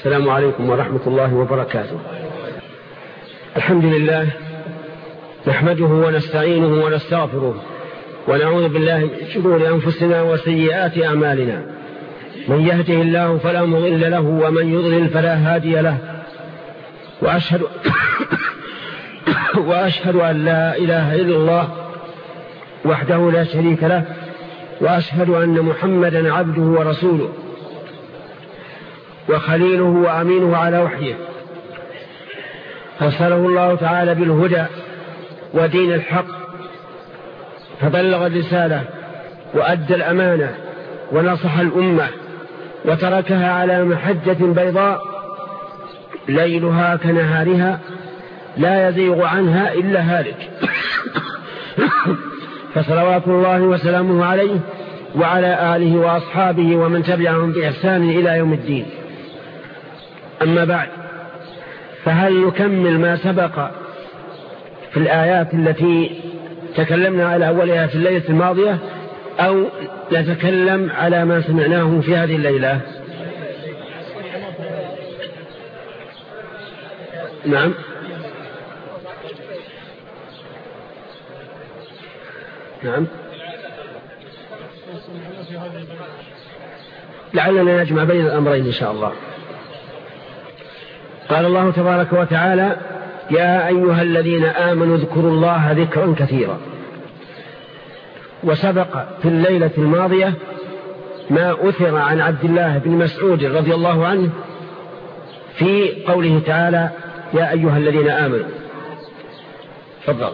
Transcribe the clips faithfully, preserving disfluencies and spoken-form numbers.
السلام عليكم ورحمة الله وبركاته. الحمد لله نحمده ونستعينه ونستغفره ونعوذ بالله من شرور أنفسنا وسيئات أعمالنا. من يهده الله فلا مضل له ومن يضلل فلا هادي له، وأشهد, وأشهد أن لا إله إلا الله وحده لا شريك له، وأشهد أن محمدا عبده ورسوله وخليله وأمينه على وحيه، أرسله الله تعالى بالهدى ودين الحق، فبلغ الرسالة وأدى الأمانة ونصح الأمة وتركها على محجة بيضاء ليلها كنهارها لا يزيغ عنها إلا هالك. فصلوات الله وسلامه عليه وعلى آله وأصحابه ومن تبعهم بإحسان إلى يوم الدين. أما بعد، فهل نكمل ما سبق في الآيات التي تكلمنا على أولها في الليلة الماضية، أو نتكلم على ما سمعناه في هذه الليلة؟ نعم. نعم، لعلنا نجمع بين الأمرين إن شاء الله. قال الله تبارك وتعالى: يا أيها الذين آمنوا اذكروا الله ذكرا كثيرا. وسبق في الليلة الماضية ما أثر عن عبد الله بن مسعود رضي الله عنه في قوله تعالى: يا أيها الذين آمنوا. تفضل.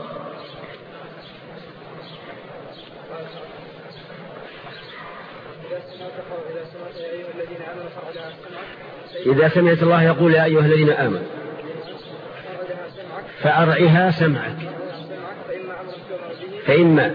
إذا سمعت الله يقول يا أيها الذين آمنوا فأرعها سمعك، فإما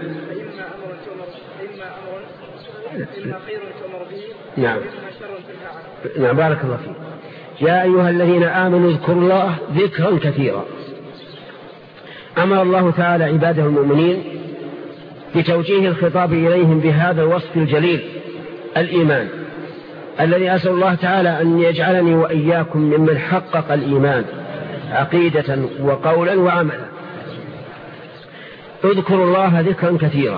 نعم نعم بارك الله فيك. يا أيها الذين آمنوا اذكروا الله ذكرا كثيرا. أمر الله تعالى عباده المؤمنين بتوجيه الخطاب إليهم بهذا الوصف الجليل، الإيمان، الذي أسأل الله تعالى أن يجعلني وإياكم ممن حقق الإيمان عقيدة وقولا وعملا. اذكروا الله ذكرا كثيرا،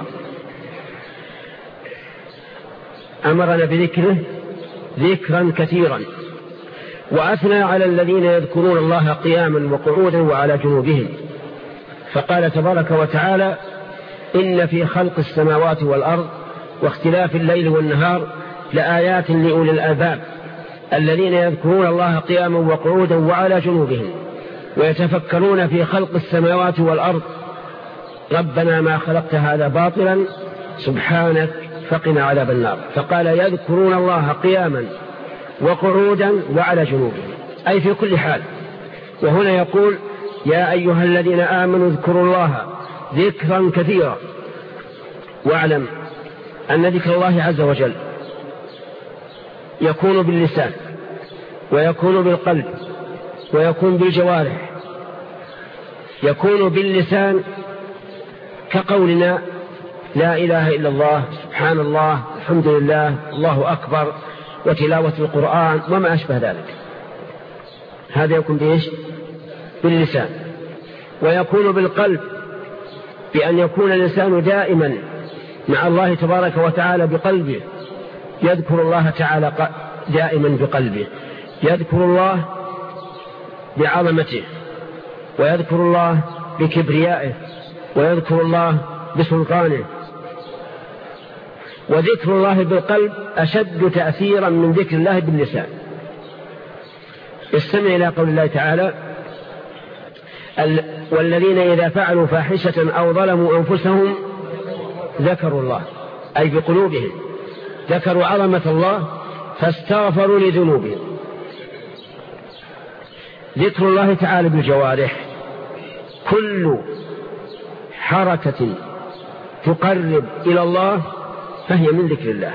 أمرنا بذكره ذكرا كثيرا، وأثنى على الذين يذكرون الله قياما وقعودا وعلى جنوبهم، فقال تبارك وتعالى: إن في خلق السماوات والأرض واختلاف الليل والنهار لآيات لأولي الألباب الذين يذكرون الله قياما وقعودا وعلى جنوبهم ويتفكرون في خلق السماوات والأرض ربنا ما خلقت هذا باطلا سبحانك فقنا عذاب النار. فقال: يذكرون الله قياما وقعودا وعلى جنوبهم، أي في كل حال. وهنا يقول: يا أيها الذين آمنوا اذكروا الله ذكرا كثيرا. واعلم أن ذكر الله عز وجل يكون باللسان ويكون بالقلب ويكون بالجوارح. يكون باللسان كقولنا لا إله إلا الله، سبحان الله، الحمد لله، الله أكبر، وتلاوة القرآن وما أشبه ذلك. هذا يكون بإيش؟ باللسان. ويكون بالقلب بأن يكون الإنسان دائما مع الله تبارك وتعالى بقلبه، يذكر الله تعالى دائما بقلبه، يذكر الله بعظمته، ويذكر الله بكبريائه، ويذكر الله بسلطانه. وذكر الله بالقلب أشد تأثيرا من ذكر الله باللسان. استمع إلى قول الله تعالى: والذين إذا فعلوا فاحشة أو ظلموا أنفسهم ذكروا الله، أي بقلوبهم، ذكروا عظمة الله فاستغفروا لذنوبهم. ذكر الله تعالى بالجوارح كل حركة تقرب إلى الله فهي من ذكر الله.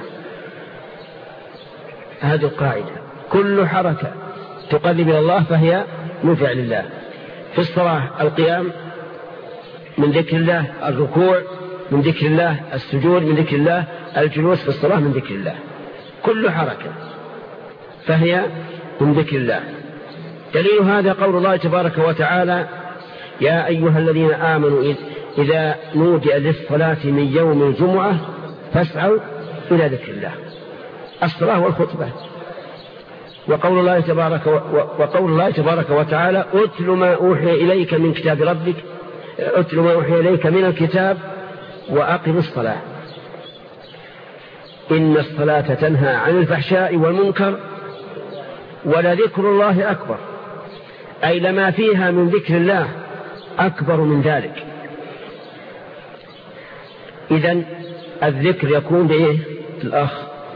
هذه القاعدة: كل حركة تقرب إلى الله فهي من فعل الله. في الصلاة القيام من ذكر الله، الركوع من ذكر الله، السجود من ذكر الله، الجلوس في الصلاة من ذكر الله. كل حركة فهي من ذكر الله. دليل هذا قول الله تبارك وتعالى: يا أيها الذين آمنوا إذا نودي للصلاة من يوم الجمعة فاسعوا إلى ذكر الله. الصلاة والخطبة. وقول الله تبارك وقول الله تبارك وتعالى: أتل ما أوحي إليك من كتاب ربك أتل ما أوحي إليك من الكتاب وأقم الصلاة إن الصلاة تنهى عن الفحشاء والمنكر ولذكر الله أكبر. أي لما فيها من ذكر الله أكبر من ذلك. إذن الذكر يكون بإيه الأخ؟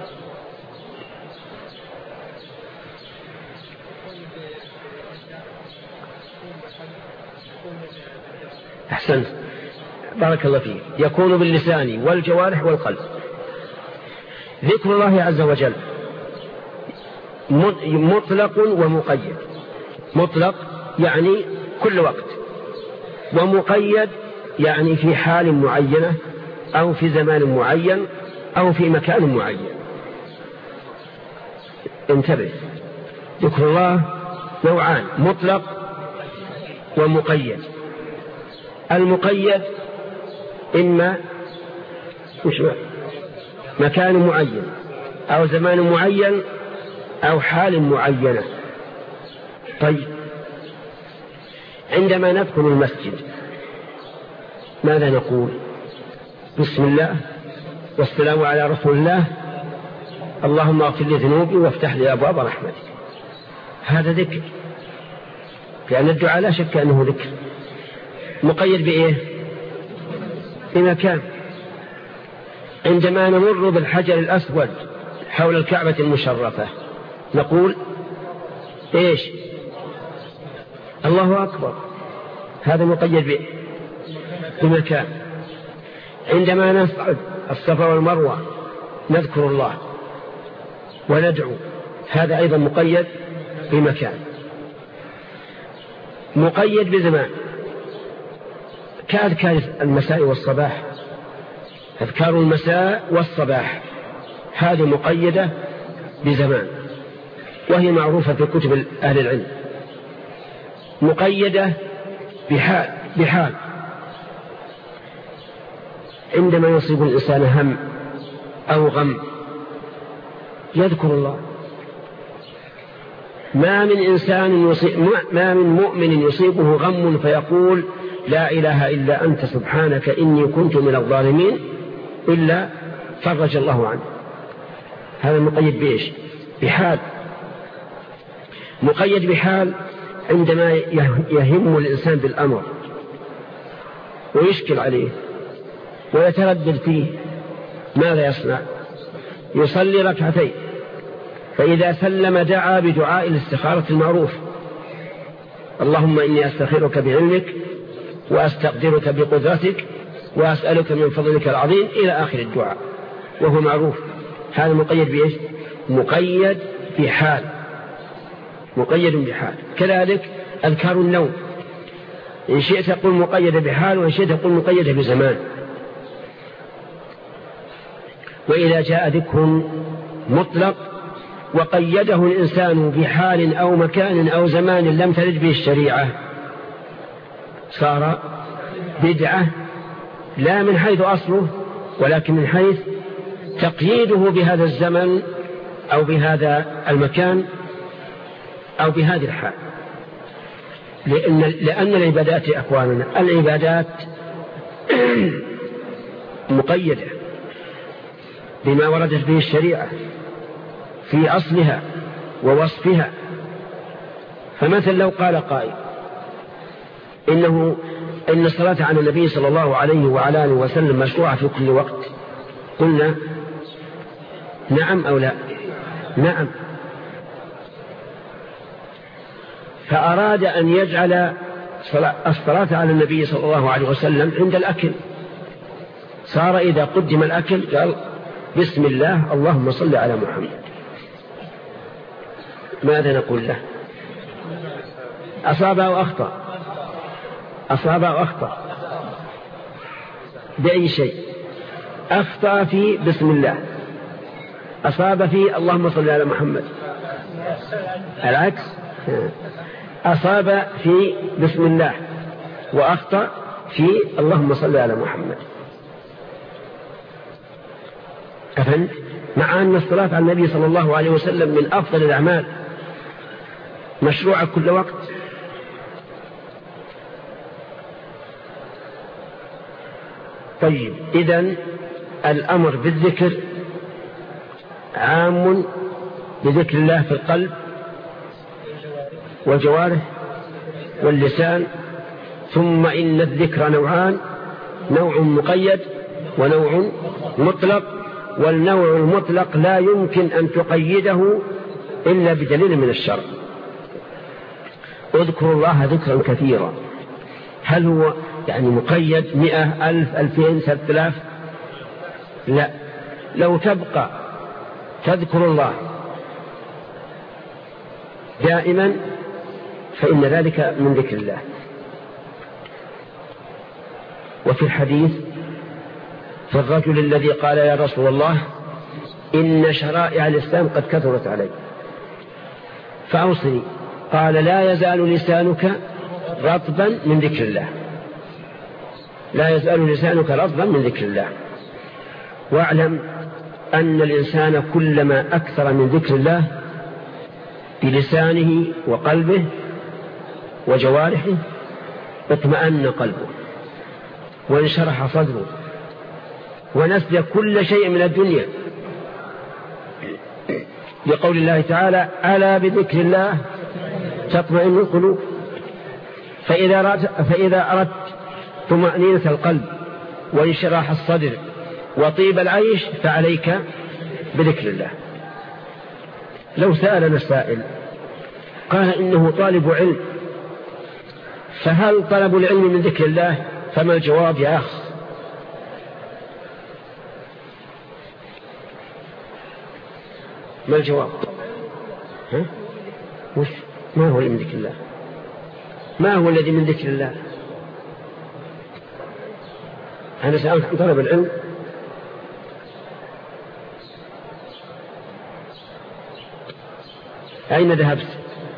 أحسنت، بارك الله فيك. يكون باللسان والجوارح والقلب. ذكر الله عز وجل مطلق ومقيد. مطلق يعني كل وقت، ومقيد يعني في حال معينة أو في زمان معين أو في مكان معين. انتبه، ذكر الله نوعان: مطلق ومقيد. المقيد إما مكان معين أو زمان معين أو حال معينة. طيب، عندما ندخل المسجد ماذا نقول؟ بسم الله والسلام على رسول الله، اللهم اغفر لي ذنوبي وافتح لي أبواب رحمتك. هذا ذكر، لأن الدعاء لا شك أنه ذكر. مقيد بإيه؟ بمكان. عندما نمر بالحجر الأسود حول الكعبة المشرفة نقول إيش؟ الله أكبر. هذا مقيد بإيه؟ بمكان. عندما نصعد الصفا والمروة نذكر الله وندعو، هذا أيضا مقيد بمكان. مقيد بزمان، كأذكار المساء والصباح. أذكار المساء والصباح هذه مقيدة بزمان، وهي معروفة في كتب أهل العلم. مقيدة بحال بحال عندما يصيب الإنسان هم أو غم يذكر الله. ما من إنسان يصيب ما من مؤمن يصيبه غم فيقول لا إله إلا أنت سبحانك إني كنت من الظالمين إلا فرج الله عنه. هذا مقيد بإيش؟ بحال. مقيد بحال عندما يهم الإنسان بالأمر ويشكل عليه ويتردد فيه، ماذا يصنع؟ يصلي ركعتين، فإذا سلم دعا بدعاء الاستخارة المعروف: اللهم إني أستخيرك بعلمك وأستقدرك بقدرتك وأسألك من فضلك العظيم إلى آخر الدعاء، وهو معروف. هذا مقيد بإيش؟ مقيد بحال. مقيد بحال. كذلك أذكار النوم، إن شئت قل مقيد بحال، وإن شئت قل مقيد بزمان. وإذا جاء ذكر مطلق وقيده الإنسان بحال أو مكان أو زمان لم ترد به الشريعة صار بدعة، لا من حيث أصله ولكن من حيث تقييده بهذا الزمن أو بهذا المكان أو بهذه الحال. لأن, لأن العبادات يا أخواننا، العبادات مقيدة بما وردت به الشريعة في أصلها ووصفها. فمثل لو قال قائل إنه إن الصلاة على النبي صلى الله عليه وعلى آله وسلم مشروعة في كل وقت، قلنا نعم أو لا؟ نعم. فأراد أن يجعل الصلاة على النبي صلى الله عليه وسلم عند الأكل، صار إذا قدم الأكل قال بسم الله اللهم صل على محمد. ماذا نقول له؟ أصاب أو أخطأ؟ أصاب أو أخطأ بأي شيء؟ أخطأ في بسم الله، أصاب في اللهم صل على محمد. العكس، أصاب في بسم الله وأخطأ في اللهم صل على محمد. أفهمت؟ مع أن الصلاة على النبي صلى الله عليه وسلم من أفضل الأعمال مشروعة كل وقت. طيب، إذن الأمر بالذكر عام بذكر الله في القلب والجوارح واللسان. ثم إن الذكر نوعان، نوع مقيد ونوع مطلق، والنوع المطلق لا يمكن أن تقيده إلا بدليل من الشرع. اذكروا الله ذكرا كثيرا، هل هو يعني مقيد مئة ألف ألفين ثلاثة آلاف؟ لا، لو تبقى تذكر الله دائما فإن ذلك من ذكر الله. وفي الحديث في الرجل الذي قال يا رسول الله إن شرائع الإسلام قد كثرت علي فأوصني، قال لا يزال لسانك رطبا من ذكر الله، لا يزال لسانك رطبا من ذكر الله. واعلم أن الإنسان كلما أكثر من ذكر الله بلسانه وقلبه وجوارحه اطمأن قلبه وانشرح صدره ونسي كل شيء من الدنيا، لقول الله تعالى ألا بذكر الله تطمئن القلوب. فإذا أردت, فإذا أردت طمأنينة القلب وانشراح الصدر وطيب العيش فعليك بذكر الله. لو سألنا السائل قال إنه طالب علم، فهل طلب العلم من ذكر الله؟ فما الجواب يا أخ؟ ما الجواب؟ ها؟ وش؟ ما هو من ذكر الله؟ ما هو الذي من ذكر الله؟ أنا سألت عن طلب العلم، أين ذهبت؟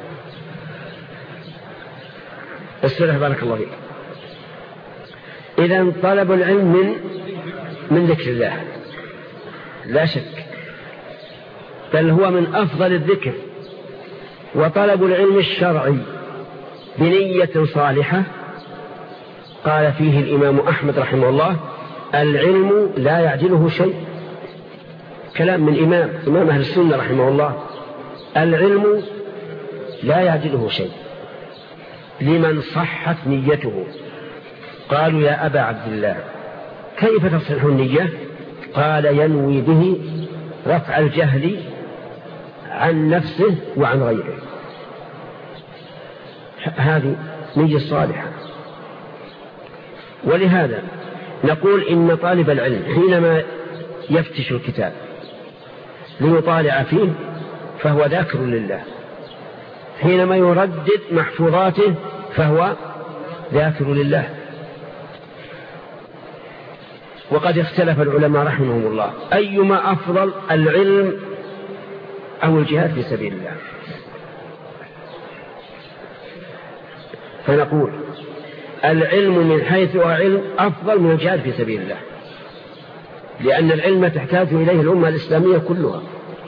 السلام بارك الله فيك. إذن طلب العلم من من ذكر الله لا شك، بل هو من أفضل الذكر. وطلب العلم الشرعي بنية صالحة قال فيه الإمام أحمد رحمه الله العلم لا يعجله شيء. كلام من إمام إمام أهل السنة رحمه الله، العلم لا يعجله شيء لمن صحت نيته. قالوا يا أبا عبد الله كيف تصح النية؟ قال ينوي به رفع الجهل عن نفسه وعن غيره. هذه نية صالحة. ولهذا نقول إن طالب العلم حينما يفتش الكتاب ليطالع فيه فهو ذاكر لله، حينما يردد محفوظاته فهو ذاكر لله. وقد اختلف العلماء رحمهم الله أيما أفضل العلم أو الجهاد في سبيل الله. فنقول العلم من حيث هو علم أفضل من الجهاد في سبيل الله، لأن العلم تحتاج إليه الأمة الإسلامية كلها،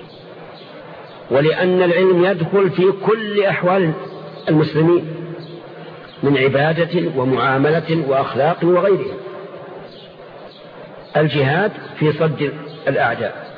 ولأن العلم يدخل في كل أحوال المسلمين من عبادة ومعاملة وأخلاق وغيرها. الجهاد في صد الأعداء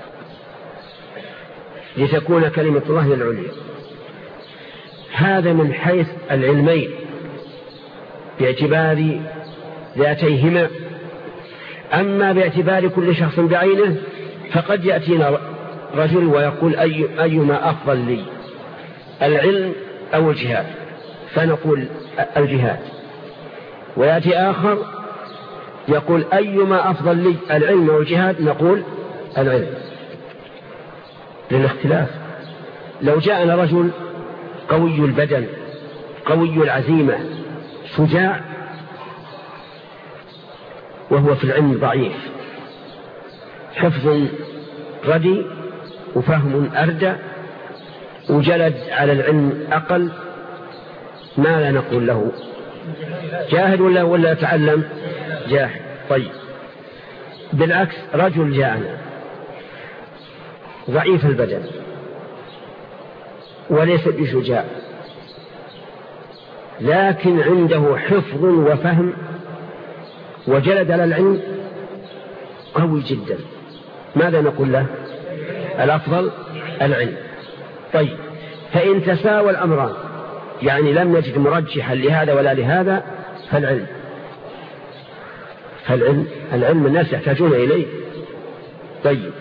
لتكون كلمة الله هي العليا. هذا من حيث العلمين باعتبار ذاتيهما. أما باعتبار كل شخص بعينه فقد يأتينا رجل ويقول أي أيما أفضل لي العلم أو الجهاد، فنقول الجهاد. ويأتي آخر يقول أيما أفضل لي العلم أو الجهاد، نقول العلم للاختلاف. لو جاءنا رجل قوي البدن قوي العزيمة شجاع وهو في العلم ضعيف، حفظ ردي وفهم أردى وجلد على العلم أقل، ما لا نقول له جاهد ولا ولا يتعلم جاهد. طيب بالعكس، رجل جاءنا ضعيف البدن وليس بشجاع، لكن عنده حفظ وفهم وجلد على العلم قوي جدا، ماذا نقول له؟ الأفضل العلم. طيب فإن تساوى الأمران، يعني لم نجد مرجحا لهذا ولا لهذا، فالعلم فالعلم العلم الناس يحتاجون إليه. طيب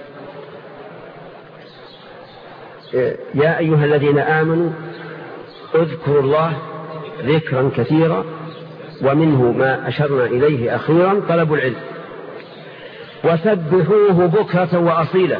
يا أيها الذين آمنوا اذكروا الله ذكرا كثيرا، ومنه ما أشرنا إليه أخيرا طلب العلم، وسبحوه بكرة وأصيلا،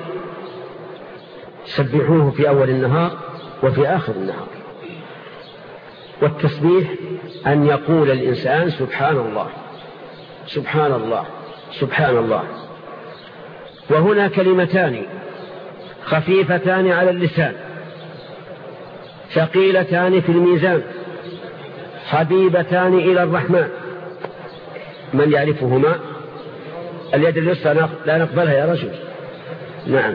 سبحوه في أول النهار وفي آخر النهار. والتسبيح أن يقول الإنسان سبحان الله سبحان الله سبحان الله. وهنا كلمتان خفيفتان على اللسان ثقيلتان في الميزان حبيبتان إلى الرحمن. من يعرفهما؟ اليد اليسرى لا نقبلها يا رجل. نعم،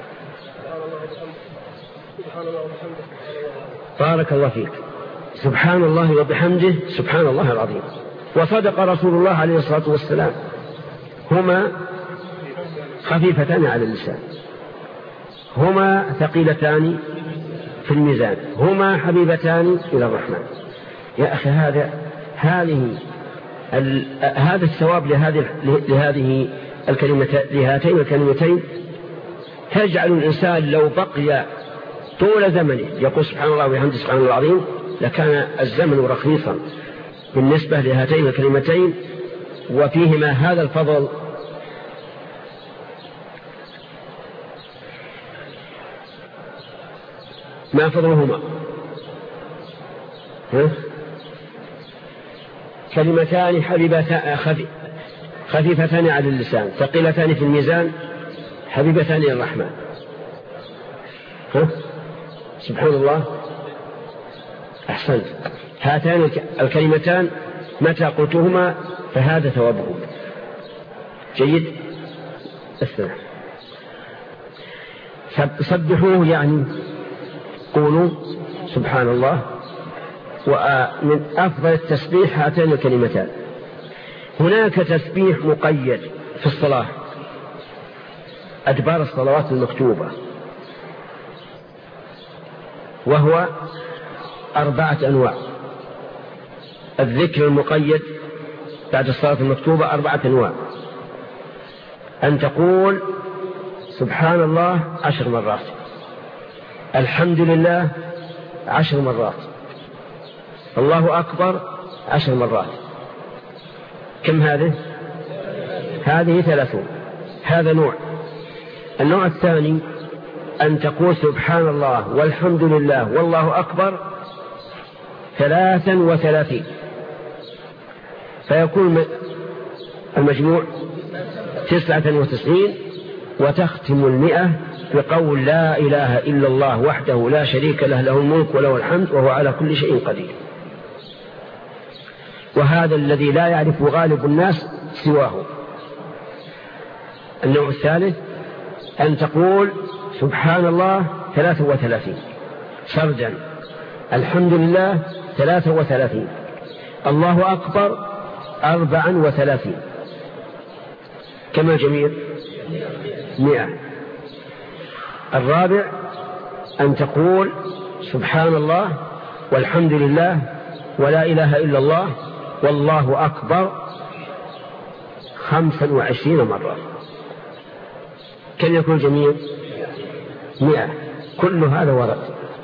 بارك الله فيك. سبحان الله وبحمده سبحان الله العظيم. وصدق رسول الله عليه الصلاة والسلام، هما خفيفتان على اللسان، هما ثقيلتان في الميزان، هما حبيبتان إلى الرحمن. يا أخي هذا هذه هذا الثواب لهذه لهذه الكلمتين لهاتين الكلمتين تجعل الإنسان لو بقي طول زمنه يقول سبحان الله وبحمده سبحان الله العظيم لكان الزمن رخيصا بالنسبة لهاتين الكلمتين، وفيهما هذا الفضل. ما فضلهما؟ كلمتان حبيبتان خفيفتان على اللسان ثقيلتان في الميزان حبيبتان إلى الرحمن. ها؟ سبحان الله. أحسنت. هاتان الكلمتان متى قلتهما فهذا ثوابهم. جيد. استمع. سبحوه يعني قولوا سبحان الله. ومن أفضل التسبيح هاتان الكلمتان. هناك تسبيح مقيد في الصلاة أدبار الصلوات المكتوبة، وهو أربعة أنواع. الذكر المقيد بعد الصلاة المكتوبة أربعة أنواع. أن تقول سبحان الله عشر مرات، الحمد لله عشر مرات، الله أكبر عشر مرات. كم هذه؟ هذه ثلاثون. هذا نوع. النوع الثاني أن تقول سبحان الله والحمد لله والله أكبر ثلاثا وثلاثين، فيكون المجموع تسعة وتسعين. وتختم المئة بقول لا إله إلا الله وحده لا شريك له له الملك وله الحمد وهو على كل شيء قدير. وهذا الذي لا يعرف غالب الناس سواه. النوع الثالث أن تقول سبحان الله ثلاثة وثلاثين سرجا، الحمد لله ثلاثة وثلاثين، الله أكبر أربعا وثلاثين. كما جميل مئة. الرابع أن تقول سبحان الله والحمد لله ولا إله إلا الله والله أكبر خمسا وعشرين مرة. كم يكون جميل؟ مئة. كل هذا ورد.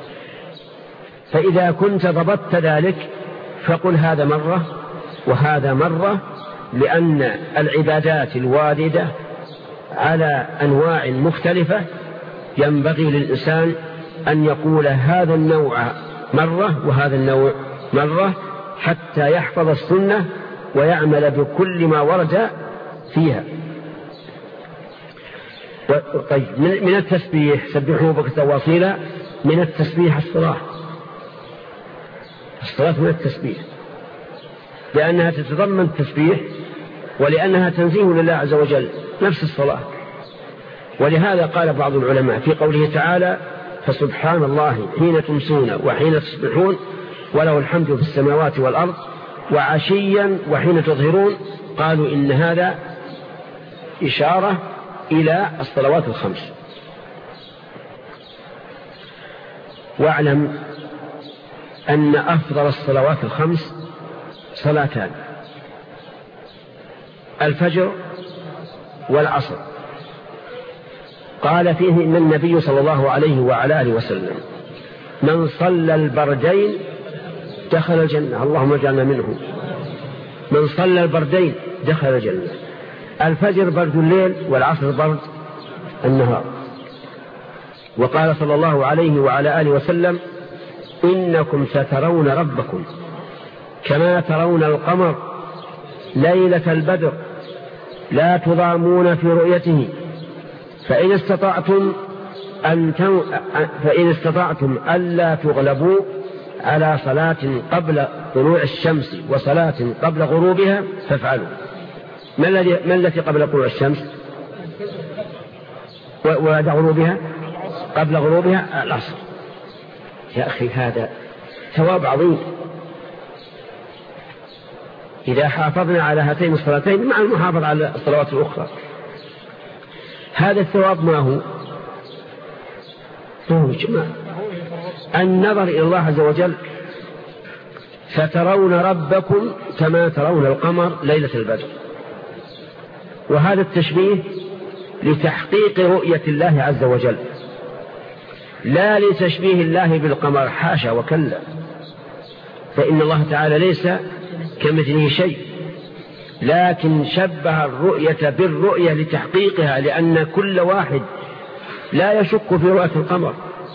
فإذا كنت ضبطت ذلك فقل هذا مرة وهذا مرة، لأن العبادات الواردة على أنواع مختلفة ينبغي للإنسان أن يقول هذا النوع مرة وهذا النوع مرة حتى يحفظ السنة ويعمل بكل ما ورد فيها. طيب من التسبيح سبحوه بكرة وأصيلا من التسبيح الصلاة، الصلاة من التسبيح، لأنها تتضمن التسبيح ولأنها تنزيه لله عز وجل نفس الصلاة. ولهذا قال بعض العلماء في قوله تعالى: فسبحان الله حين تمسون وحين تصبحون وله الحمد في السماوات والأرض وعشيا وحين تظهرون، قالوا إن هذا إشارة إلى الصلوات الخمس. واعلم أن أفضل الصلوات الخمس صلاتان: الفجر والعصر. قال فيه إن النبي صلى الله عليه وعلى آله وسلم: من صلى البردين دخل الجنة. اللهم اجعلنا منهم. من صلى البردين دخل الجنة. الفجر برد الليل والعصر برد النهار. وقال صلى الله عليه وعلى آله وسلم: إنكم سترون ربكم كما ترون القمر ليلة البدر لا تضامون في رؤيته، فإن استطعتم أن تن... فإن استطعتم ألا تغلبوا على صلاة قبل طلوع الشمس وصلاة قبل غروبها فافعلوا. ما الذي ما التي قبل طلوع الشمس وبعد غروبها؟ قبل غروبها العصر. يا أخي هذا ثواب عظيم إذا حافظنا على هاتين الصلاتين مع المحافظة على الصلوات الأخرى. هذا الثواب ما هو؟ هو جماعة النظر إلى الله عز وجل: سترون ربكم كما ترون القمر ليلة البدر. وهذا التشبيه لتحقيق رؤية الله عز وجل، لا لتشبيه الله بالقمر، حاشا وكلا، فإن الله تعالى ليس كمثله شيء، لكن شبه الرؤية بالرؤية لتحقيقها، لأن كل واحد لا يشك في رؤية القمر،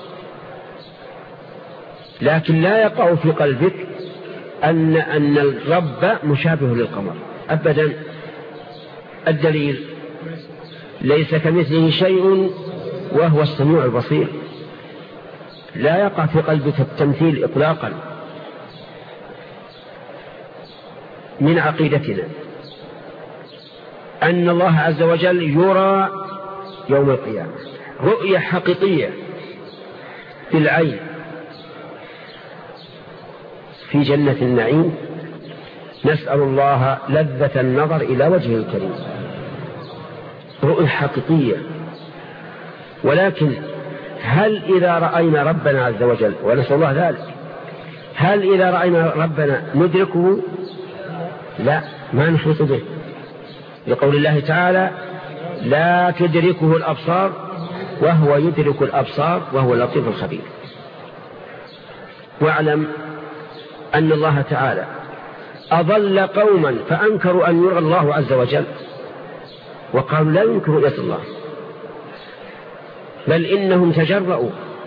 لكن لا يقع في قلبك أن أن الرب مشابه للقمر أبدا. الدليل: ليس كمثله شيء وهو السميع البصير. لا يقع في قلبك التمثيل إطلاقا. من عقيدتنا أن الله عز وجل يرى يوم القيامة رؤية حقيقية بالعين في جنة النعيم. نسأل الله لذة النظر إلى وجهه الكريم، رؤية حقيقية. ولكن هل إذا رأينا ربنا عز وجل، ونسأل الله ذلك، هل إذا رأينا ربنا ندركه؟ لا، ما نحيط به، لقول الله تعالى: لا تدركه الأبصار وهو يدرك الأبصار وهو اللطيف الخبير. واعلم أن الله تعالى أضل قوما فأنكروا أن يرى الله عز وجل، وقالوا لا ينكر رؤية الله، بل إنهم تجرؤوا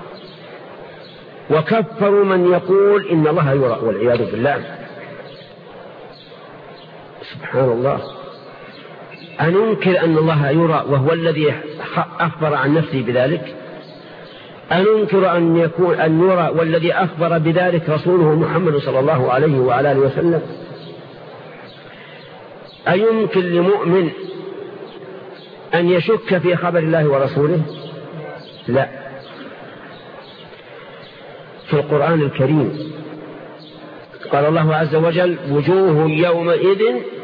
وكفروا من يقول إن الله يرى، والعياذ بالله. سبحان الله، أننكر أن الله يرى وهو الذي أخبر عن نفسه بذلك؟ أننكر أن يكون أن يرى والذي أخبر بذلك رسوله محمد صلى الله عليه وعلى آله وسلم؟ أيمكن لمؤمن أن يشك في خبر الله ورسوله؟ لا. في القرآن الكريم قال الله عز وجل: وجوه يومئذ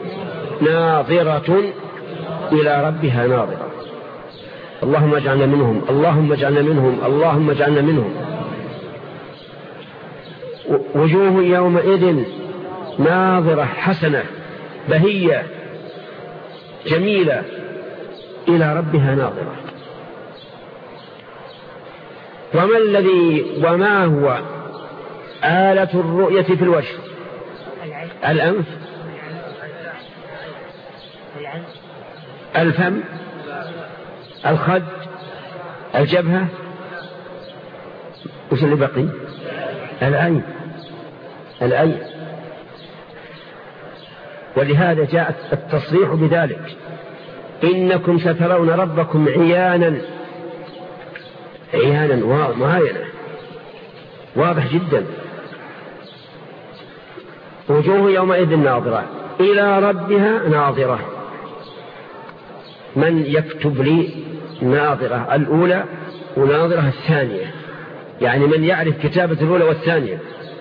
ناظرة إلى ربها ناظرة. اللهم اجعلنا منهم، اللهم اجعلنا منهم، اللهم اجعلنا منهم. وجوه يومئذ ناظرة، حسنة بهية جميلة، إلى ربها ناظرة. وما الذي وما هو آلة الرؤية في الوجه؟ الأنف، الفم، الخد، الجبهة، وش اللي بقي؟ العين، العين. ولهذا جاء التصريح بذلك: إنكم سترون ربكم عيانا، عيانا ومعاينة، واضح جدا. وجوه يومئذ ناظرة إلى ربها ناظرة. من يكتب لي ناظرة الأولى وناظرة الثانية؟ يعني من يعرف كتابة الأولى والثانية؟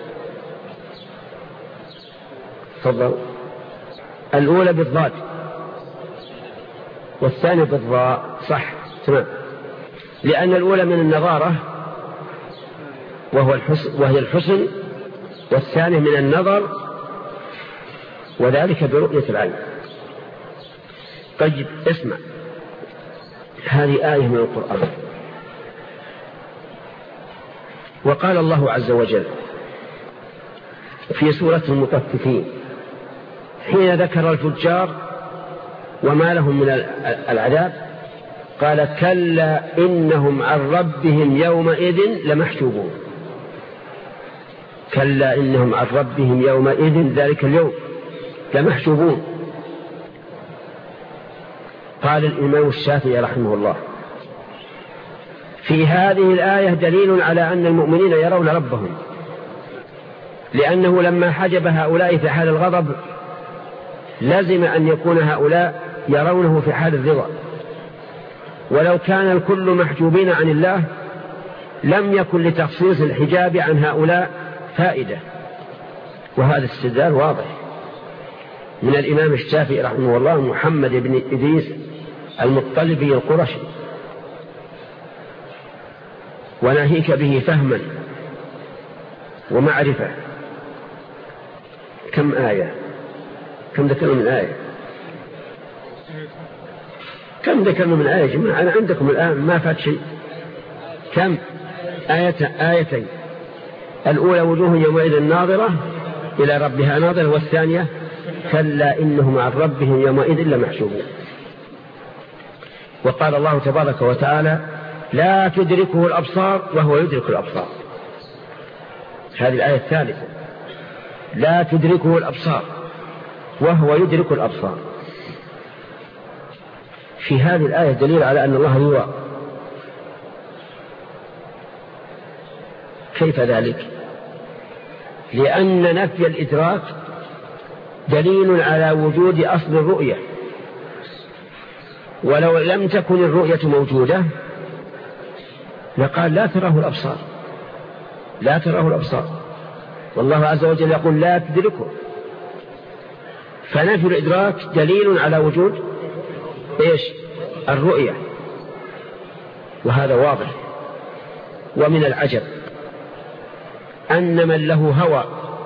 تفضل. الأولى بالضاد والثانية بالضاء، صح تمام، لأن الأولى من النظارة وهو الحسن وهي الحسن، والثانية من النظر وذلك برؤية العين. طيب اسمع، هذه آية من القرآن. وقال الله عز وجل في سورة المطففين حين ذكر الفجار وما لهم من العذاب قال كلا إنهم عن ربهم يومئذ لمحجوبون. كلا إنهم عن ربهم يومئذ ذلك اليوم لمحجوبون. قال الإمام الشافعي رحمه الله في هذه الآية دليل على أن المؤمنين يرون ربهم، لأنه لما حجب هؤلاء في حال الغضب لازم أن يكون هؤلاء يرونه في حال الرضا. ولو كان الكل محجوبين عن الله لم يكن لتخصيص الحجاب عن هؤلاء فائدة. وهذا استدلال واضح من الإمام الشافعي رحمه الله محمد بن إدريس المطلبي القرشي، وناهيك به فهما ومعرفة. كم آية؟ كم ذكرنا من آية؟ كم ذكرنا من آية جماعة؟ أنا عندكم الآن ما فات شيء. كم آية؟ آيتين. الأولى وجوه يومئذ ناظرة إلى ربها ناظرة، والثانية كلا إنهم عن ربهم يومئذ لمحجوبون. وقال الله تبارك وتعالى لا تدركه الأبصار وهو يدرك الأبصار. هذه الآية الثالثة، لا تدركه الأبصار وهو يدرك الأبصار. في هذه الآية دليل على أن الله يرى. كيف ذلك؟ لأن نفي الإدراك دليل على وجود أصل الرؤية، ولو لم تكن الرؤية موجودة لقال لا تراه الأبصار، لا تراه الأبصار، والله عز وجل يقول لا تدركه. فنفي الإدراك دليل على وجود إيش؟ الرؤية، وهذا واضح. ومن العجب أن من له هوى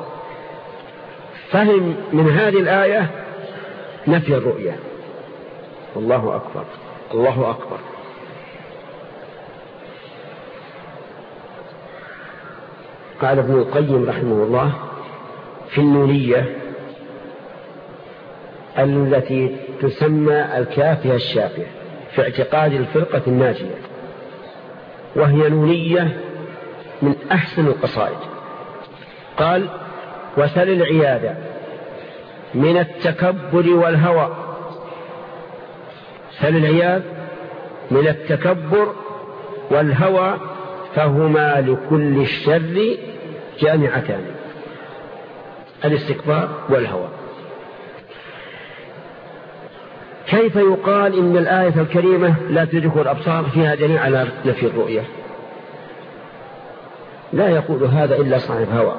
فهم من هذه الآية نفي الرؤية. الله أكبر، الله أكبر. قال ابن القيم رحمه الله في النونية التي تسمى الكافية الشافية في اعتقاد الفرقة الناجية، وهي نونية من أحسن القصائد. قال وسل العيادة من التكبر والهوى. سل العياذ من التكبر والهوى فهما لكل الشر جامعتان، الاستكبار والهوى. كيف يقال إن الآية الكريمة لا تدرك الأبصار فيها دليل على نفي الرؤية؟ لا يقول هذا إلا صاحب هوى،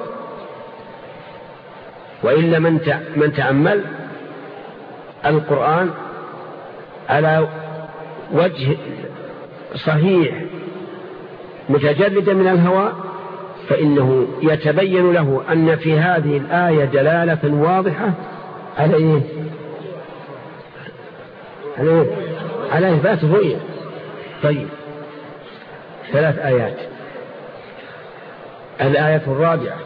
وإلا من تأمل القرآن على وجه صحيح متجردا من الهوى فإنه يتبين له أن في هذه الآية دلالة واضحة على إيه؟ على إيه؟ على إثبات الرؤية. طيب ثلاث آيات. الآية الرابعة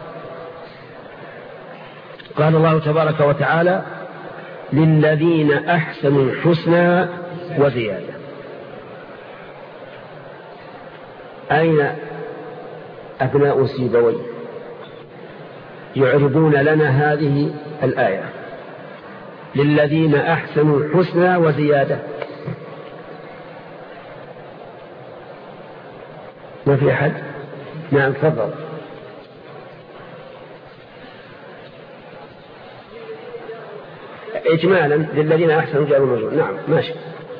قال الله تبارك وتعالى للذين أحسنوا الحسنى وزيادة. أين أبناء سيبوي يعرضون لنا هذه الآية؟ للذين أحسنوا الحسنى وزيادة. ما في أحد؟ نعم تفضل. إجمالا للذين أحسنوا جار ومجرور. نعم ماشي.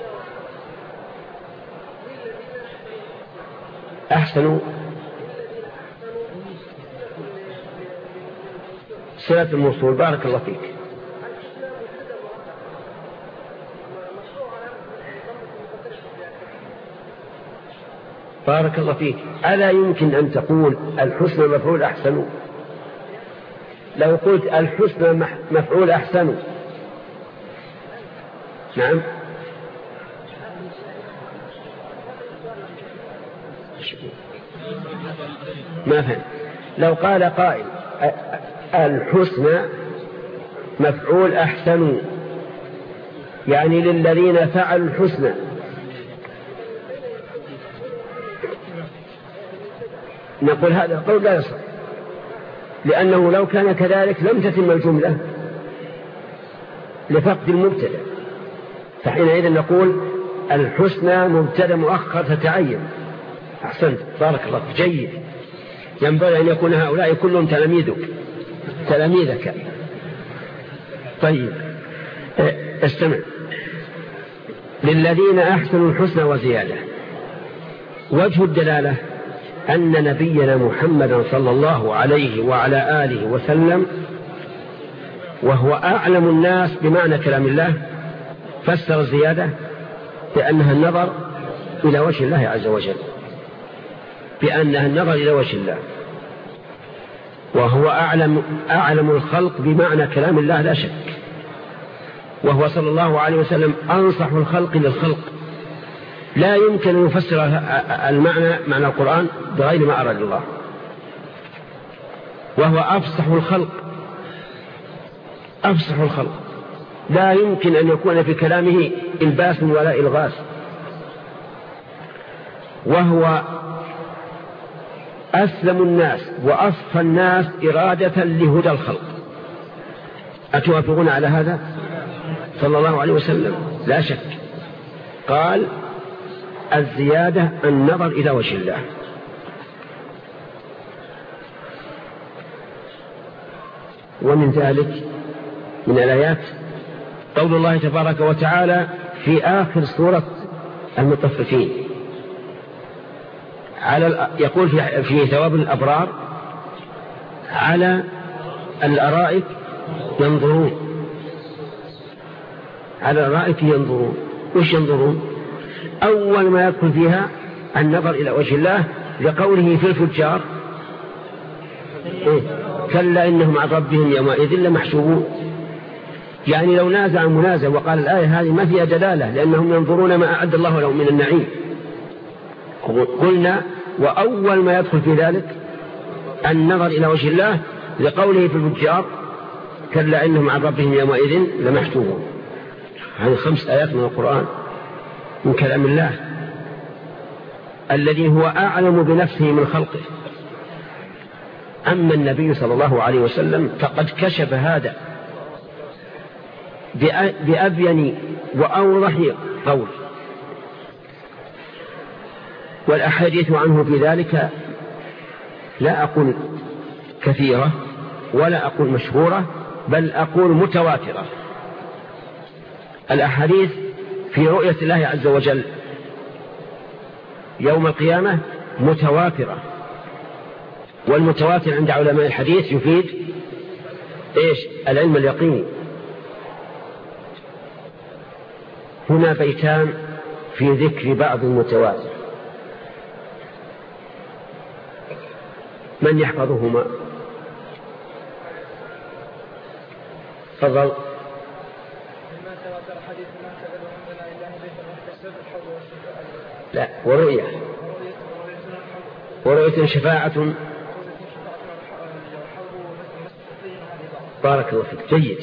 أحسنوا صلة الموصول. بارك الله فيك. بارك الله فيك. ألا يمكن أن تقول الحسنى مفعول أحسن؟ لو قلت الحسنى مفعول أحسن. نعم ما فهم. لو قال قائل الحسنى مفعول أحسن يعني للذين فعلوا الحسنى، نقول هذا القول لا يصح، لأنه لو كان كذلك لم تتم الجملة لفقد المبتدأ، فحينئذ نقول الحسنى مبتدأ مؤخر تتعين. أحسنت بارك الله جيد. ينبغي أن يكون هؤلاء كلهم تلاميذك تلاميذك. طيب استمع. للذين أحسنوا الحسنى وزيادة. وجه الدلالة أن نبينا محمدا صلى الله عليه وعلى آله وسلم وهو أعلم الناس بمعنى كلام الله فسر الزيادة بأنها النظر إلى وجه الله عز وجل، بأنها النظر إلى وجه الله، وهو أعلم, أعلم الخلق بمعنى كلام الله لا شك، وهو صلى الله عليه وسلم أنصح الخلق للخلق. لا يمكن أن يفسر المعنى معنى القرآن بغير ما أراد الله، وهو أفصح الخلق أفصح الخلق لا يمكن أن يكون في كلامه إلباس ولا إلغاس، وهو أسلم الناس وأصفى الناس إرادة لهدى الخلق. أتوافقون على هذا صلى الله عليه وسلم؟ لا شك. قال الزيادة النظر إلى وجه الله. ومن ذلك من الآيات قول الله تبارك وتعالى في آخر سورة المطففين على يقول في, في ثواب الأبرار على الأرائك ينظرون. على الأرائك ينظرون. وش ينظرون؟ أول ما يدخل فيها النظر إلى وجه الله لقوله في الفجار إيه؟ كلا إنهم عن ربهم يومئذ لمحجوبون. يعني لو نازع منازع وقال الآية هذه ما فيها دلالة لأنهم ينظرون ما أعد الله لهم من النعيم، قلنا وأول ما يدخل في ذلك النظر إلى وجه الله لقوله في الفجار كلا إنهم عن ربهم يومئذ لمحجوبون. هذه خمس آيات من القرآن من كلام الله الذي هو أعلم بنفسه من خلقه. أما النبي صلى الله عليه وسلم فقد كشف هذا بأبين وأوضح قول، والأحاديث عنه في ذلك لا أقول كثيرة ولا أقول مشهورة بل أقول متواترة. الأحاديث في رؤية الله عز وجل يوم القيامة متواترة، والمتواتر عند علماء الحديث يفيد إيش؟ العلم اليقيني. هنا بيتان في ذكر بعض المتواتر، من يحفظهما؟ تفضل. لا ورؤية ورؤية شفاعة. بارك الله فيك جيد.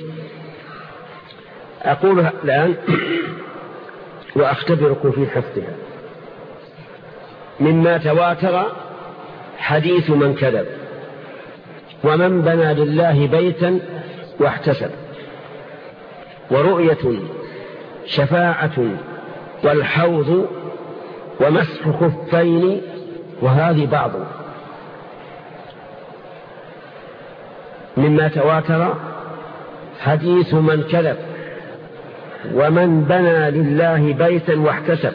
أقولها الآن وأختبركم في حفظها. مما تواتر حديث من كذب ومن بنى لله بيتا واحتسب، ورؤية شفاعة والحوض ومسح خفين وهذه بعض. مما تواتر حديث من كذب ومن بنى لله بيتا واحتسب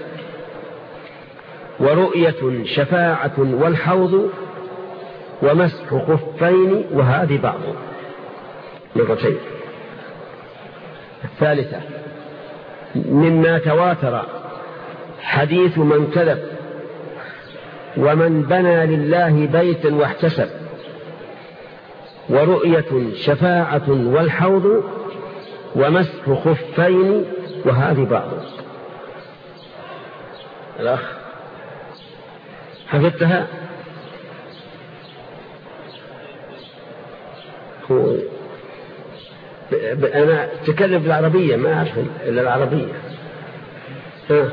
ورؤية شفاعة والحوض ومسح خفين وهذه بعض مرتين. الثالثة مما تواتر حديث من كذب ومن بنى لله بيتا واحتسب ورؤية شفاعة والحوض ومسح خفين وهذه بعض. الأخ حفظتها؟ أنا أتكلم بالعربية ما أعرف إلا العربية. ها.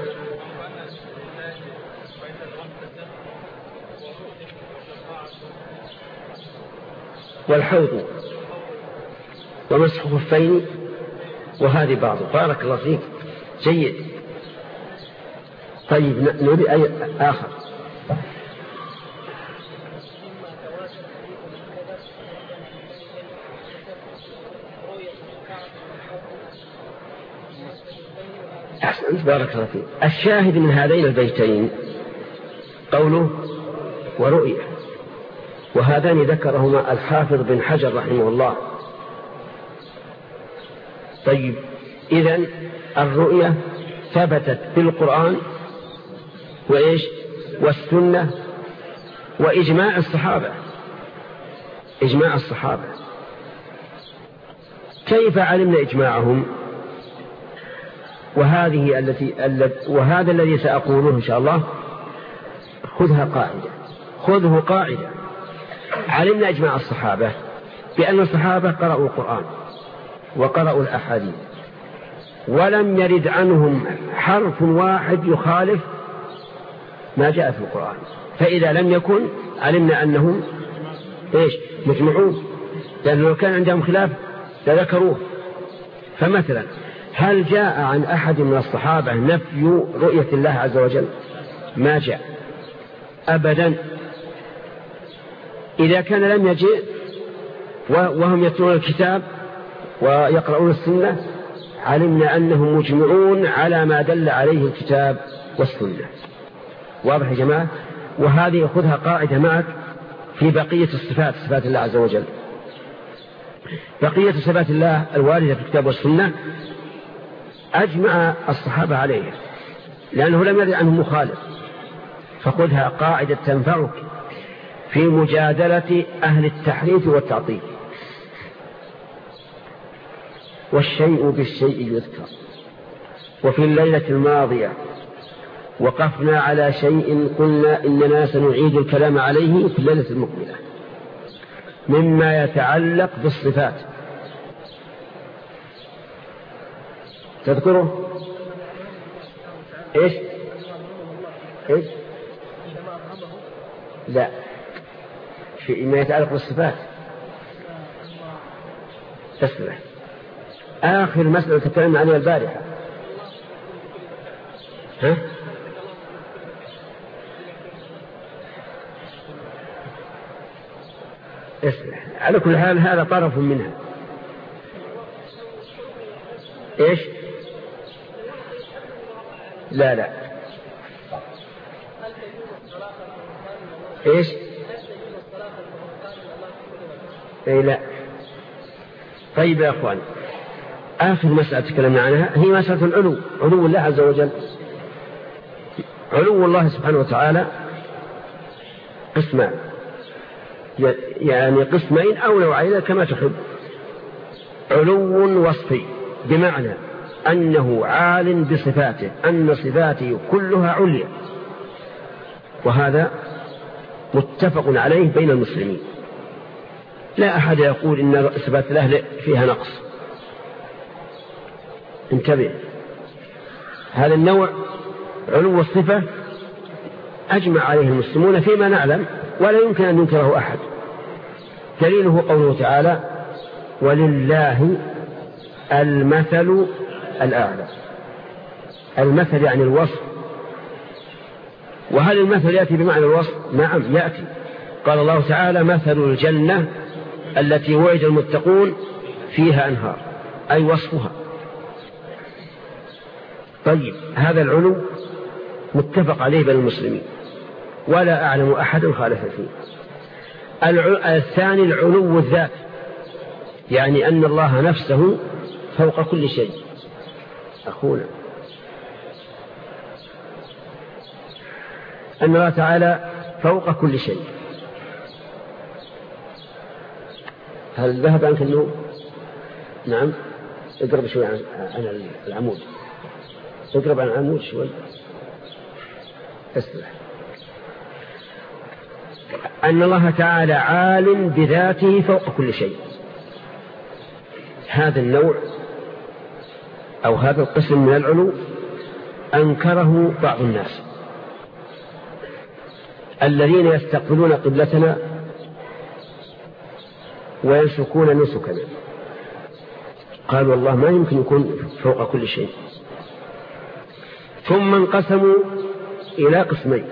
والحوض ومسح خفين وهذه بعض. بارك الله فيك جيد. طيب نريد أي آخر. أحسنت بارك الله فيك. الشاهد من هذين البيتين قوله ورؤية، وهذان ذكرهما الحافظ بن حجر رحمه الله. طيب إذن الرؤية ثبتت بالقرآن وإيش والسنة وإجماع الصحابة. إجماع الصحابة كيف علمنا إجماعهم؟ وهذه التي وهذا الذي سأقوله إن شاء الله خذها قاعدة خذه قاعدة. علمنا إجماع الصحابة بأن الصحابة قرأوا القرآن وقرأوا الأحاديث ولم يرد عنهم حرف واحد يخالف ما جاء في القرآن، فإذا لم يكن علمنا أنهم إيش مجمعون، لأنه لو كان عندهم خلاف لذكروه. فمثلا هل جاء عن أحد من الصحابة نفي رؤية الله عز وجل؟ ما جاء أبدا. إذا كان لم يجئ وهم يتلون الكتاب ويقرؤون السنة علمنا أنهم مجمعون على ما دل عليه الكتاب والسنة. واضح يا جماعة؟ وهذه خذها قاعدة معك في بقية الصفات، صفات الله عز وجل. بقية صفات الله الواردة في الكتاب والسنة أجمع الصحابة عليه لأنه لم يرد عنهم مخالف. فخذها قاعدة تنفعك في مجادلة أهل التحريف والتعطيل. والشيء بالشيء يذكر. وفي الليلة الماضية وقفنا على شيء قلنا إننا سنعيد الكلام عليه في الليلة المقبلة مما يتعلق بالصفات. تذكره إيش إيش لا في ما يتعلق بالصفات. تسمع آخر مسألة تكلمنا عليها البارحة. ها اسمع على كل حال هذا طرف منها. إيش لا لا إيش إيه لا. طيب يا أخوان آخر مسألة تكلمنا عنها هي مسألة العلو، علو الله عز وجل. علو الله سبحانه وتعالى قسمان، يعني قسمين أو نوعين كما تحب. علو وصفي بمعنى أنه عال بصفاته، أن صفاته كلها عليا، وهذا متفق عليه بين المسلمين. لا أحد يقول إن صفات الله فيها نقص. انتبه، هذا النوع علو الصفة أجمع عليه المسلمون فيما نعلم ولا يمكن أن ينكره أحد. دليله قوله تعالى ولله المثل الأعلى. المثل يعني الوصف. وهل المثل يأتي بمعنى الوصف؟ نعم يأتي. قال الله تعالى مثل الجنة التي وعد المتقون فيها أنهار، أي وصفها. طيب هذا العلو متفق عليه بين المسلمين ولا أعلم أحدا خالف فيه. الثاني العلو الذات، يعني أن الله نفسه فوق كل شيء. أخونا أن الله تعالى فوق كل شيء. هل ذهب عنك النوم؟ نعم. اقرب شوي عن العمود، اقرب عن العمود شوي، اسمع. أن الله تعالى عالم بذاته فوق كل شيء. هذا النوع أو هذا القسم من العلو أنكره بعض الناس الذين يستقبلون قبلتنا وينسكون نسكنا، قالوا الله ما يمكن يكون فوق كل شيء. ثم انقسموا إلى قسمين.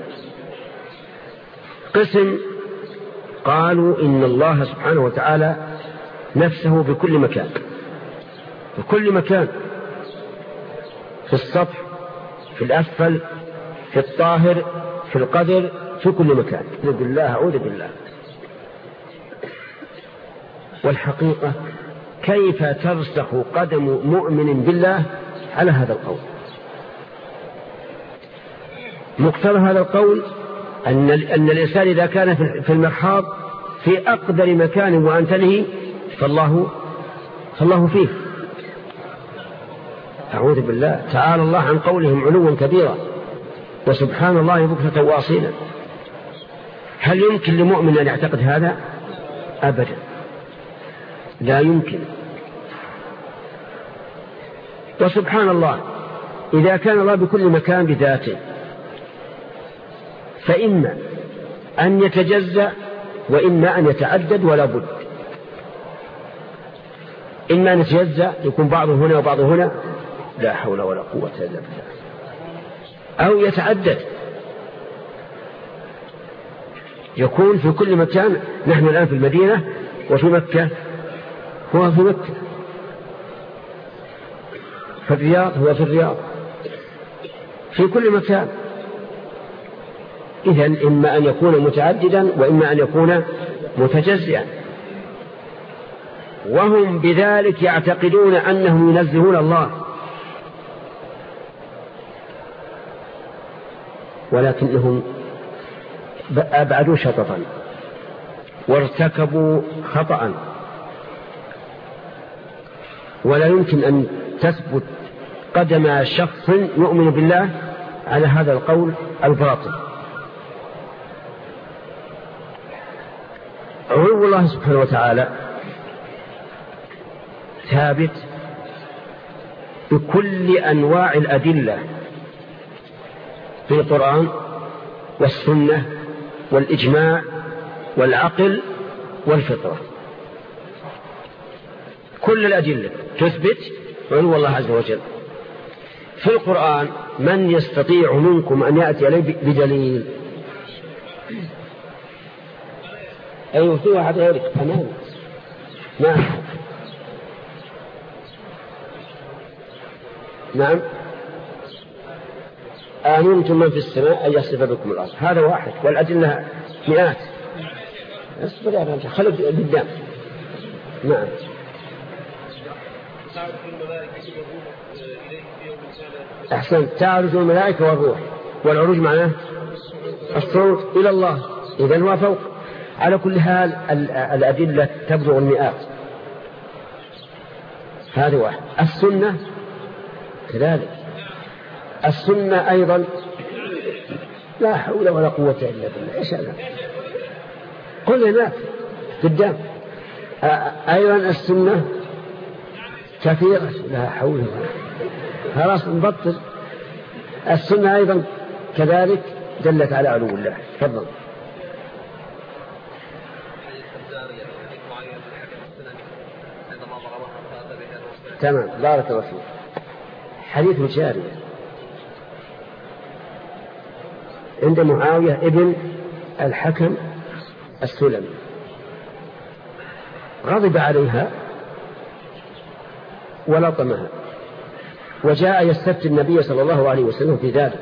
قسم قالوا إن الله سبحانه وتعالى نفسه بكل مكان، بكل مكان، في السطح، في الأسفل، في الطاهر، في القدر، في كل مكان. أعوذ بالله أعوذ بالله. والحقيقة كيف ترسخ قدم مؤمن بالله على هذا القول؟ مقتضى هذا القول أن, أن الإنسان إذا كان في المرحاض في أقدر مكان وأنتنه فالله, فالله فيه. أعوذ بالله. تعالى الله عن قولهم علوا كبيرا، وسبحان الله بكرة واصيلا. هل يمكن لمؤمن أن يعتقد هذا؟ أبدا، لا يمكن. وسبحان الله إذا كان الله بكل مكان بذاته فإما أن يتجزأ وإما أن يتعدد، ولا بد. إما أن يتجزأ يكون بعضه هنا وبعضه هنا، لا حول ولا قوة إلا بالله، أو يتعدد يكون في كل مكان. نحن الآن في المدينة وفي مكة هو في مكة، في الرياض هو في الرياض، في كل مكان. إذن إما أن يكون متعددا وإما أن يكون متجزئا، وهم بذلك يعتقدون أنهم ينزهون الله، ولكنهم أبعدوا شططا وارتكبوا خطأ. ولا يمكن أن تثبت قدم شخص يؤمن بالله على هذا القول الباطل. علو الله سبحانه وتعالى ثابت بكل أنواع الأدلة في القرآن والسنة والإجماع والعقل والفطرة. كل الأدلة تثبت علو الله عز وجل. في القرآن من يستطيع منكم أن يأتي عليه بدليل؟ أيوة في واحد غيرك أمام. نعم نعم. آمنتم من في السماء أن يخسف بكم الأرض، هذا واحد، والأدلة مئات. اصبر يا رجل، خلق قدام. نعم. أحسن. تعرج الملائكة والروح، والعروج معناه الصعود إلى الله، إذن هو فوق. على كل حال الأدلة تبلغ المئات. هذا واحد. السنة كذلك. السنة أيضا لا حول ولا قوة إلا بالله. إيش هذا؟ قل هناك قدام. أيضا السنة كثيرة لا حول ولا قوة. خلاص نبطل. السنة أيضا كذلك دلت على علو الله. تفضل. تمام. بارك الله فيك. حديث جارية عند معاوية ابن الحكم السلمي، غضب عليها ولطمها وجاء يستفتي النبي صلى الله عليه وسلم في ذلك،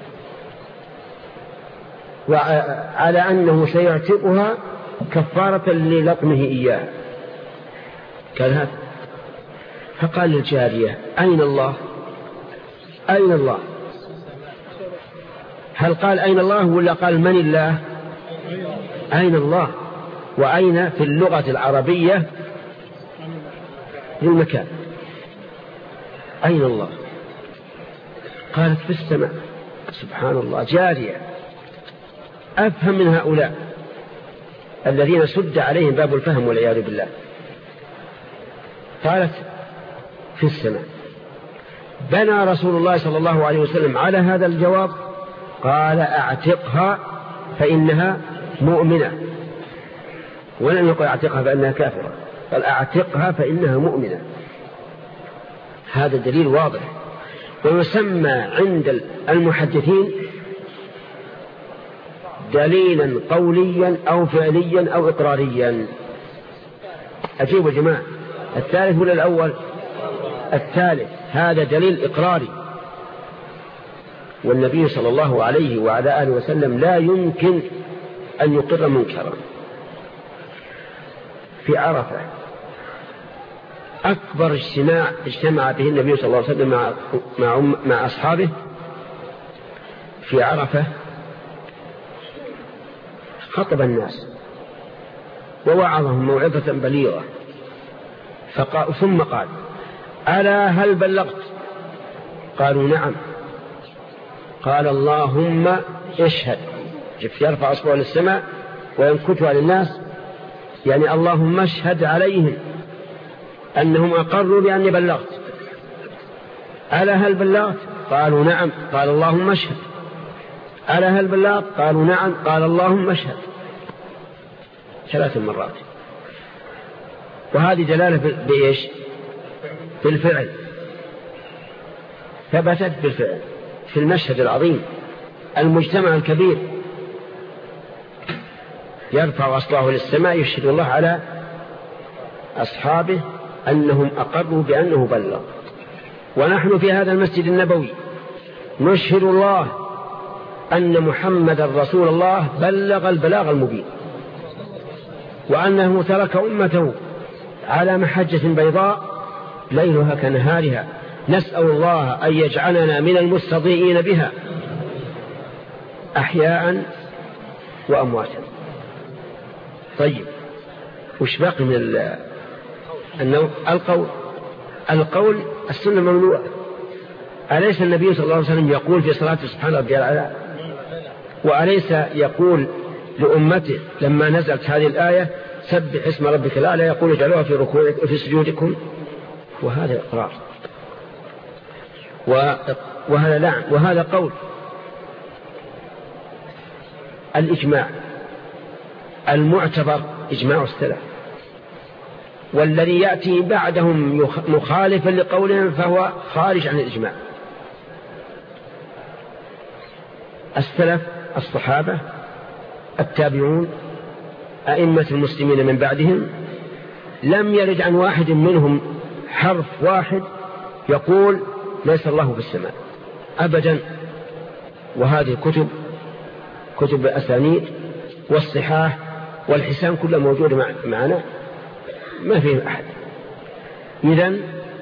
وعلى أنه سيعتقها كفارة للطمه إياه. قال هذا، فقال للجارية: أين الله؟ أين الله؟ هل قال أين الله ولا قال من الله؟ أين الله. وأين في اللغة العربية للمكان. أين الله؟ قالت: في السماء. سبحان الله، جارية أفهم من هؤلاء الذين سد عليهم باب الفهم والعياذ بالله. قالت: في السماء. بنى رسول الله صلى الله عليه وسلم على هذا الجواب، قال: أعتقها فإنها مؤمنة، ولم يقل أعتقها فإنها كافرة، قال: أعتقها فإنها مؤمنة. هذا دليل واضح، ويسمى عند المحدثين دليلا قوليا أو فعليا أو إقراريا. أجيبوا يا جماعة، الثالث ولا الأول؟ الثالث. هذا دليل إقراري، والنبي صلى الله عليه وعلى آله وسلم لا يمكن أن يقر منكرا. في عرفة أكبر اجتماع اجتمع به النبي صلى الله عليه وسلم مع, مع, مع أصحابه في عرفة، خطب الناس ووعظهم موعظة بليغة، فقال ثم قال: ألا هل بلغت؟ قالوا: نعم. قال: اللهم اشهد. شوف، يرفع أصبعه للسماء وينكتها للناس، يعني اللهم اشهد عليهم أنهم أقروا بأني بلغت. ألا هل بلغت؟ قالوا: نعم. قال: اللهم اشهد. ألا هل بلغت؟ قالوا: نعم. قال: اللهم اشهد. ثلاث مرات. وهذه دلالة بإيش؟ بالفعل، ثبتت بالفعل في المشهد العظيم، المجتمع الكبير يرفع أصبعه للسماء يشهد الله على أصحابه أنهم أقروا بأنه بلغ. ونحن في هذا المسجد النبوي نشهد الله أن محمد رسول الله بلغ البلاغ المبين، وأنه ترك أمته على محجة بيضاء ليلها كنهارها، نسأل الله أن يجعلنا من المستضيئين بها أحياء وأمواتا. طيب، وش باقي من النوع؟ القول. القول السنة ممنوعة. أليس النبي صلى الله عليه وسلم يقول في صلاة سبحان ربي الأعلى؟ وأليس يقول لأمته لما نزلت هذه الآية: سبح اسم ربك الأعلى، يقول: اجعلوها في ركوعكم وفي سجودكم. وهذا إقرار، وهذا لعن، وهذا قول. الإجماع المعتبر إجماع السلف، والذي يأتي بعدهم مخالفا لقولهم فهو خارج عن الإجماع. السلف الصحابة التابعون أئمة المسلمين من بعدهم لم يرد عن واحد منهم حرف واحد يقول ليس الله في السماء أبدا. وهذه كتب كتب الأسانيد والصحاح والحسان كلها موجودة معنا، ما فيه أحد. إذن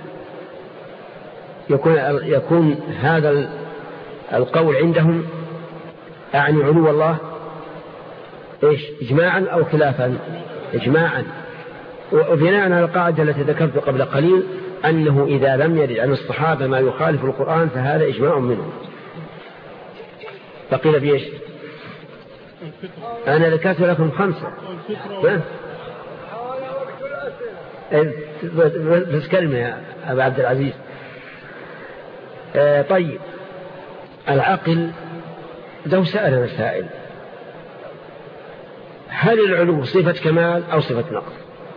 يكون, يكون هذا القول عندهم أعني علو الله إيش؟ إجماعا أو خلافا؟ إجماعا. وبناء على القاعدة التي ذكرت قبل قليل أنه إذا لم يرد عن الصحابة ما يخالف القرآن فهذا إجماع منهم. فقيل بإيش؟ أنا ذكرت لكم خمسة بس كلمة يا أبا عبد العزيز. آه طيب، العقل لو سأل مسائل: هل العلو صفة كمال أو صفة نقص؟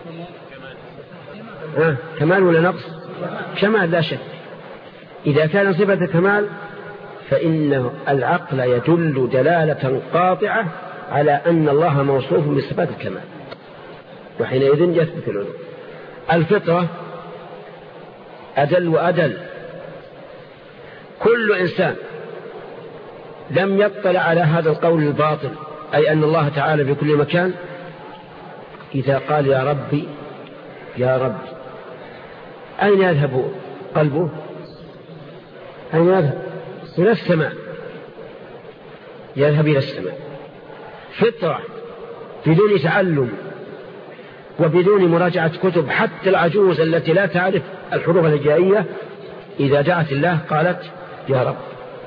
آه كمال ولا نقص؟ كمال لا شك. إذا كان صفة كمال فإن العقل يدل دلالة قاطعة على أن الله موصوف بصفات الكمال، وحينئذ يثبت العلو. الفطرة أدل وأدل كل إنسان لم يطلع على هذا القول الباطل، أي أن الله تعالى في كل مكان، إذا قال يا ربي يا ربي أين يذهب قلبه؟ أين يذهب؟ إلى السماء، يذهب إلى السماء فطرة، بدون تعلم وبدون مراجعة كتب. حتى العجوز التي لا تعرف الحروف الهجائية إذا دعت الله قالت يا رب.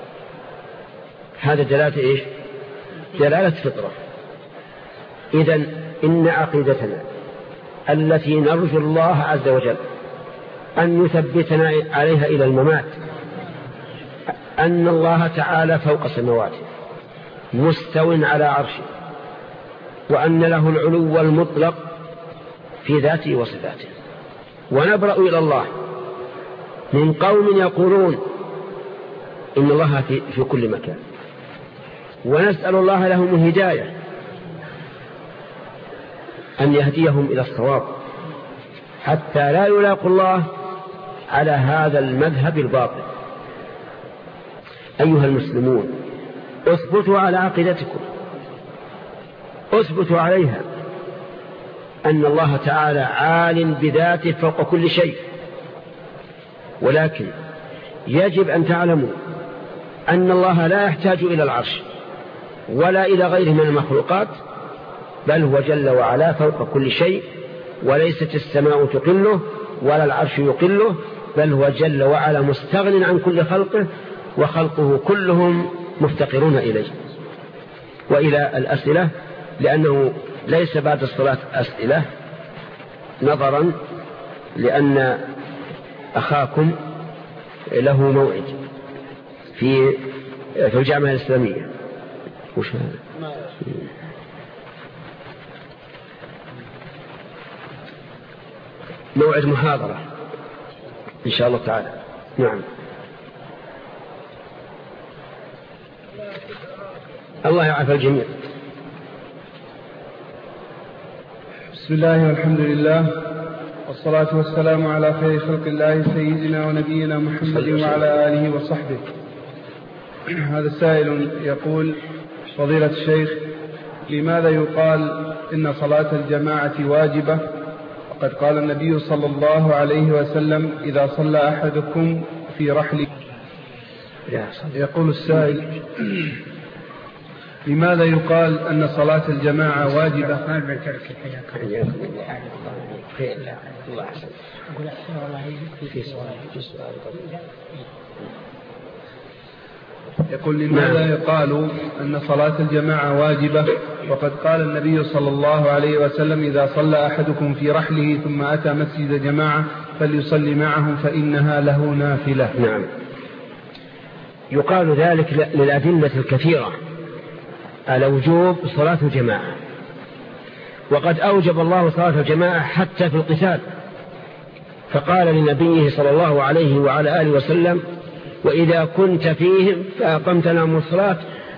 هذا دلالة إيش؟ دلالة فطرة. إذن إن عقيدتنا التي نرجو الله عز وجل أن يثبتنا عليها إلى الممات أن الله تعالى فوق سماواته مستو على عرشه، وأن له العلو المطلق في ذاته وصفاته. ونبرأ إلى الله من قوم يقولون إن الله في, في كل مكان، ونسأل الله لهم الهداية أن يهديهم إلى الصواب حتى لا يلاقوا الله على هذا المذهب الباطل. أيها المسلمون، اثبتوا على عقيدتكم، اثبتوا عليها أن الله تعالى عال بذاته فوق كل شيء، ولكن يجب أن تعلموا أن الله لا يحتاج إلى العرش ولا إلى غيره من المخلوقات، بل هو جل وعلا فوق كل شيء، وليست السماء تقله ولا العرش يقله، بل هو جل وعلا مستغن عن كل خلقه، وخلقه كلهم مفتقرون إليه. وإلى الأسئلة، لأنه ليس بعد الصلاة أسئلة، نظرا لأن أخاكم له موعد في في الجامعة الإسلامية. وش هذا؟ موعد محاضرة إن شاء الله تعالى. نعم. الله يعافى الجميع. بسم الله والحمد لله والصلاة والسلام على خير خلق الله سيدنا ونبينا محمد وعلى آله وصحبه. هذا السائل يقول: فضيلة الشيخ، لماذا يقال إن صلاة الجماعة واجبة وقد قال النبي صلى الله عليه وسلم: إذا صلى أحدكم في رحله؟ يقول السائل: لماذا يقال أن صلاة الجماعة واجبة؟ يقول: لماذا يقال أن صلاة الجماعة واجبة وقد قال النبي صلى الله عليه وسلم: إذا صلى أحدكم في رحله ثم أتى مسجد جماعة فليصلي معهم فإنها له نافلة؟ نعم، يقال ذلك للأدلة الكثيرة على وجوب صلاة الجماعة، وقد أوجب الله صلاة الجماعة حتى في القتال، فقال لنبيه صلى الله عليه وعلى آله وسلم: وإذا كنت فيهم فأقمت لهم الصلاة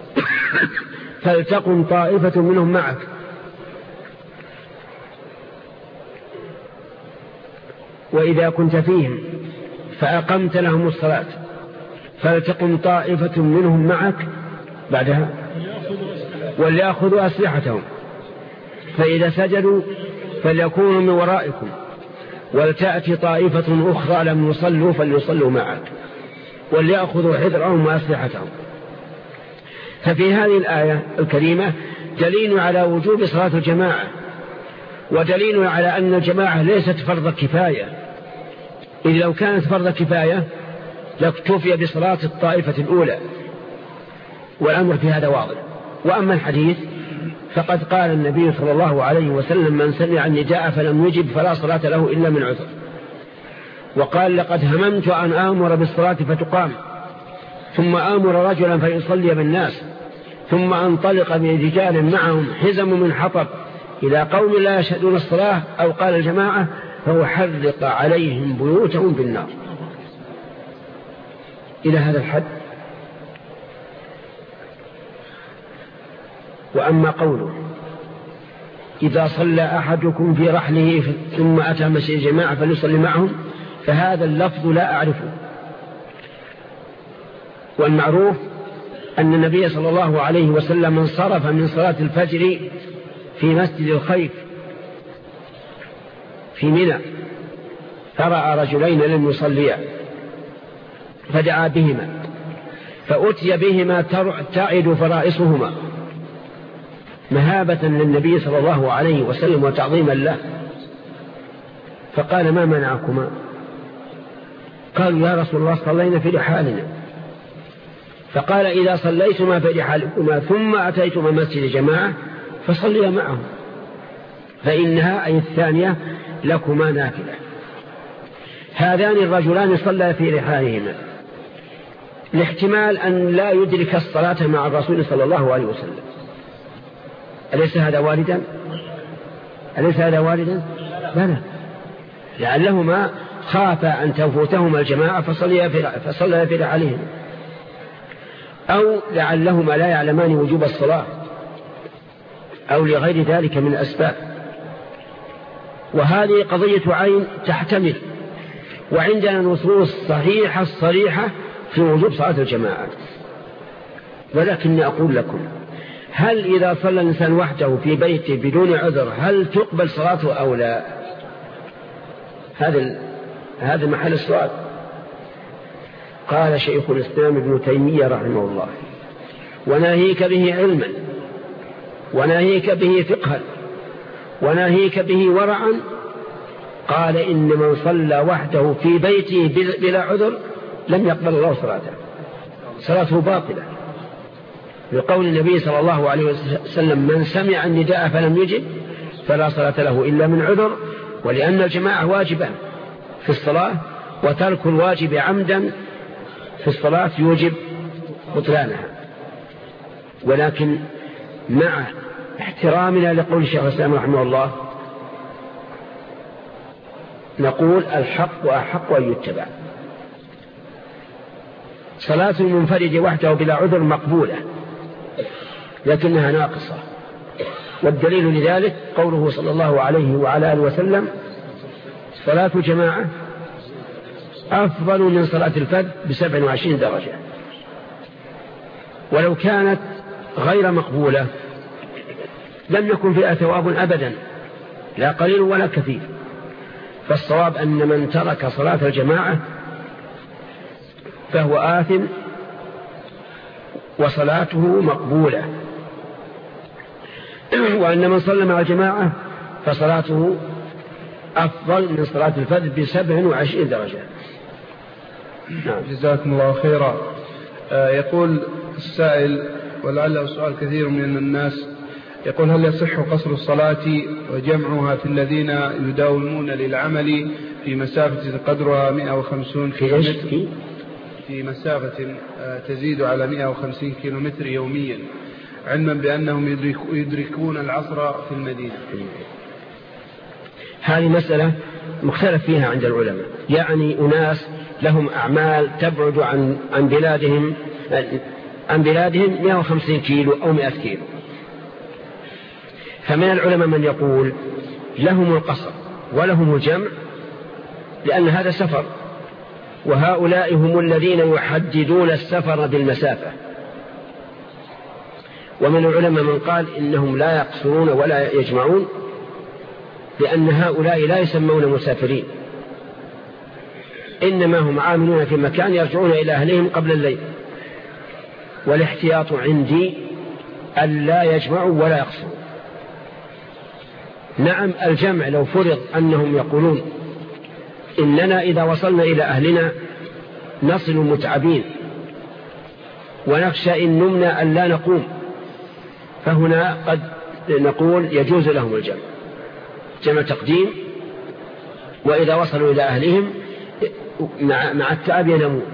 فلتقم طائفة منهم معك. وإذا كنت فيهم فأقمت لهم الصلاة فلتقم طائفة منهم معك بعدها وليأخذوا أسلحتهم، فإذا سجدوا فليكونوا من ورائكم ولتأتي طائفة أخرى لم يصلوا فليصلوا معك وليأخذوا حذرهم وأسلحتهم. ففي هذه الآية الكريمة دليل على وجوب صلاة الجماعة، ودليل على أن الجماعة ليست فرض كفاية، إذ لو كانت فرض كفاية لاكتفي بصلاة الطائفة الأولى، والأمر في هذا واضح. وأما الحديث فقد قال النبي صلى الله عليه وسلم: من سمع النداء فلم يجب فلا صلاة له إلا من عذر. وقال: لقد هممت أن آمر بالصلاة فتقام، ثم آمر رجلا فيصلي بالناس، ثم أنطلق برجال معهم حزم من حطب إلى قوم لا يشهدون الصلاة، أو قال الجماعة، فأحرق عليهم بيوتهم بالنار. إلى هذا الحد. وأما قوله: إذا صلى أحدكم في رحله ثم أتى مسجد الجماعة فليصلي معهم، فهذا اللفظ لا أعرفه، والمعروف أن النبي صلى الله عليه وسلم انصرف من صلاة الفجر في مسجد الخيف في منى، فرأى رجلين لم يصليا فدعا بهما، فأتي بهما تعد فرائصهما مهابة للنبي صلى الله عليه وسلم وتعظيما له، فقال: ما منعكما؟ قالوا: يا رسول الله صلينا في رحالنا. فقال: إذا صليتما في رحالكما ثم أتيتما مسجد جماعة فصليا معهم، فإنها أي الثانية لكما نافلة. هذان الرجلان صلى في رحالهما لاحتمال أن لا يدرك الصلاة مع الرسول صلى الله عليه وسلم. أليس هذا واردا؟ أليس هذا واردا؟ لا لا، لعلهما خافا أن تفوتهما الجماعة فصليا في رحالهما، أو لعلهما لا يعلمان وجوب الصلاة، أو لغير ذلك من الأسباب. وهذه قضية عين تحتمل، وعندنا نصوص صحيحة صريحة في وجوب صلاة الجماعة. ولكن أقول لكم، هل إذا صلى الإنسان وحده في بيته بدون عذر هل تقبل صلاته أو لا؟ هذا هذا محل السؤال. قال شيخ الإسلام ابن تيمية رحمه الله: وناهيك به علما، وناهيك به فقها، وناهيك به ورعا. قال: إن من صلى وحده في بيته بلا عذر لم يقبل الله صلاته، صلاته باطلة، بقول النبي صلى الله عليه وسلم: من سمع النداء فلم يجب فلا صلاة له إلا من عذر. ولأن الجماعة واجبة في الصلاة، وترك الواجب عمدا في الصلاة يوجب بطلانها. ولكن مع احترامنا لقول الشيخ الإسلام رحمه الله نقول: الحق أحق أن يتبع. صلاة المنفرد وحده بلا عذر مقبولة لكنها ناقصة، والدليل لذلك قوله صلى الله عليه وعلى آله وسلم: صلاة جماعة أفضل من صلاة الفرد بسبع وعشرين درجة. ولو كانت غير مقبولة لم يكن فيها ثواب أبدا، لا قليل ولا كثير. فالصواب أن من ترك صلاة الجماعة فهو آثم وصلاته مقبولة، وأن من صلى مع الجماعة فصلاته أفضل من صلاة الفرد بسبع وعشرين درجة. نعم. جزاكم الله خيرا. آه يقول السائل، ولعله سؤال كثير من الناس، يقول: هل يصح قصر الصلاة وجمعها في الذين يداومون للعمل في مسافة قدرها مئة وخمسين كيلومتر، في مسافة تزيد على مئة وخمسين كيلومتر يوميا، علما بأنهم يدركون العصر في المدينة؟ هذه مسألة مختلف فيها عند العلماء، يعني أناس لهم أعمال تبعد عن عن بلادهم عن بلادهم مئة وخمسين كيلو أو مئة كيلو، فمن العلماء من يقول لهم القصر ولهم الجمع لأن هذا سفر، وهؤلاء هم الذين يحددون السفر بالمسافة. ومن العلماء من قال إنهم لا يقصرون ولا يجمعون، لأن هؤلاء لا يسمون مسافرين، إنما هم عاملون في مكان يرجعون إلى أهلهم قبل الليل. والاحتياط عندي أن لا يجمعوا ولا يقصروا. نعم، الجمع لو فرض أنهم يقولون إننا إذا وصلنا إلى أهلنا نصل متعبين ونخشى إن نمنا أن لا نقوم، فهنا قد نقول يجوز لهم الجمع، جمع تقديم، وإذا وصلوا إلى أهلهم مع التعب ينامون.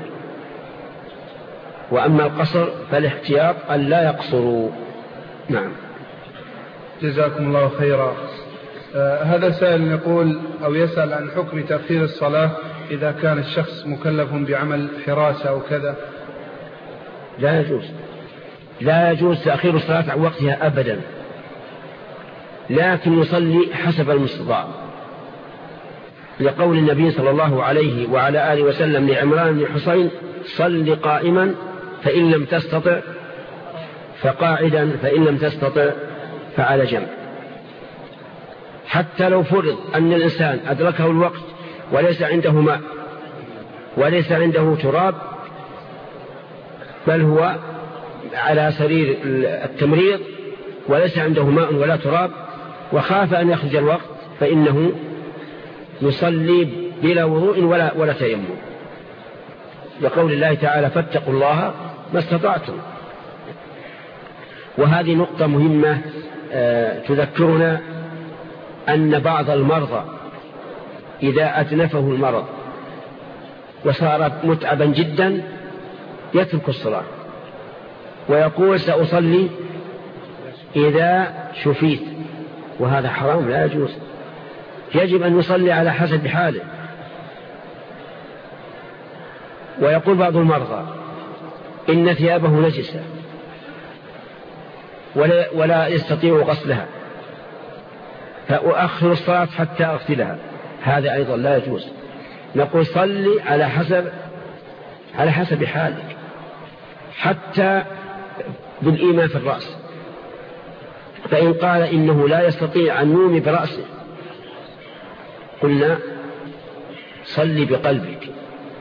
وأما القصر فالاحتياط أن لا يقصروا. نعم. جزاكم الله خيرا. آه هذا سائل يقول أو يسأل عن حكم تأخير الصلاة إذا كان الشخص مكلف بعمل حراسة أو كذا. لا يجوز، لا يجوز تأخير الصلاة عن وقتها أبدا، لكن يصلي حسب المستطاع، لقول النبي صلى الله عليه وعلى آله وسلم لعمران بن حصين: صل قائما فإن لم تستطع فقاعدا، فإن لم تستطع فعلى جنب. حتى لو فرض أن الإنسان أدركه الوقت وليس عنده ماء وليس عنده تراب، بل هو على سرير التمريض وليس عنده ماء ولا تراب وخاف أن يخرج الوقت، فإنه يصلي بلا وضوء ولا, ولا تيمم، لقول الله تعالى فاتقوا الله ما استطعتم. وهذه نقطة مهمة تذكرنا أن بعض المرضى إذا أتنفه المرض وصار متعبا جدا يترك الصلاة ويقول سأصلي إذا شفيت، وهذا حرام لا يجوز. يجب أن يصلي على حسب حاله. ويقول بعض المرضى إن ثيابه نجسة ولا, ولا يستطيع غسلها فأؤخر الصلاة حتى أغسلها، هذا أيضا لا يجوز. نقول صلي على حسب على حسب حالك، حتى بالإيمان في الرأس. فإن قال إنه لا يستطيع أن يومي برأسه قلنا صلي بقلبك،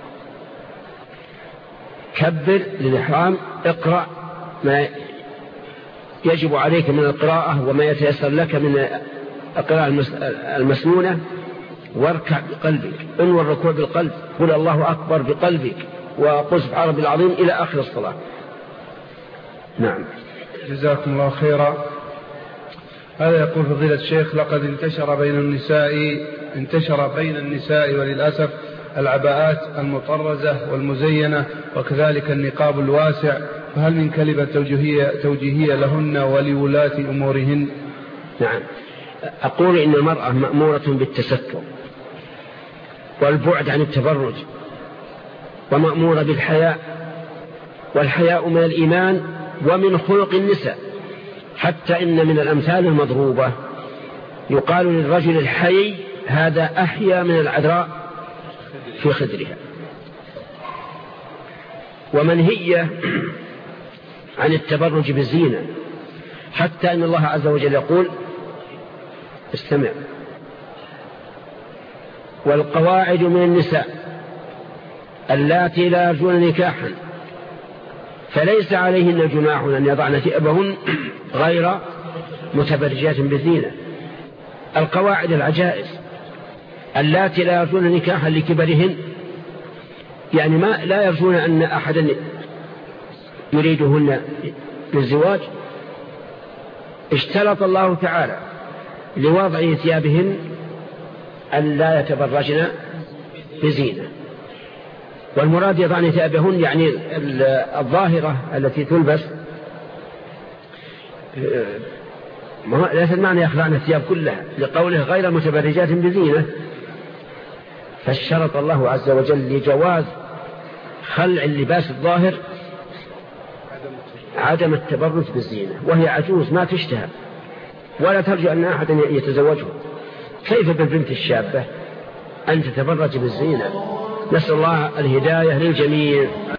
كبر للإحرام، اقرأ ما يجب عليك من القراءة وما يتيسر لك من القراءة المسنونة، واركع بقلبك، انوى الركوع بالقلب، قل الله أكبر بقلبك، وقل سبحان ربي العظيم إلى آخر الصلاة. نعم. جزاكم الله خيرا. هذا يقول فضيلة الشيخ لقد انتشر بين النساء انتشر بين النساء وللأسف العباءات المطرزة والمزينة وكذلك النقاب الواسع، فهل من كلمة توجيهية, توجيهية لهن ولولاة أمورهن؟ نعم. أقول إن المرأة مأمورة بالتستر والبعد عن التبرج، ومأمورة بالحياء، والحياء من الإيمان ومن خلق النساء، حتى إن من الأمثال المضروبة يقال للرجل الحي هذا أحيا من العذراء في خدرها. ومنهية عن التبرج بالزينة، حتى إن الله عز وجل يقول استمع والقواعد من النساء اللاتي لا يرجون نكاحا فليس عليهن جناح أن يضعن ثيابهن غير متبرجات بالزينة. القواعد العجائز اللاتي لا يرجون نكاحا لكبرهن، يعني ما لا يرجون أن أحدا يريدهن للزواج، اشترط الله تعالى لوضع ثيابهن أن لا يتبرجن بزينة. والمراد يضعن ثيابهن يعني الظاهرة التي تلبس، ليس المعنى يخلعن الثياب كلها، لقوله غير متبرجات بزينة. فاشترط الله عز وجل لجواز خلع اللباس الظاهر عدم التبرج بالزينة، وهي عجوز ما تشتهى ولا ترجو أن أحدا يتزوجه، كيف بالبنت الشابة أن تتبرج بالزينة؟ نسأل الله الهداية للجميع.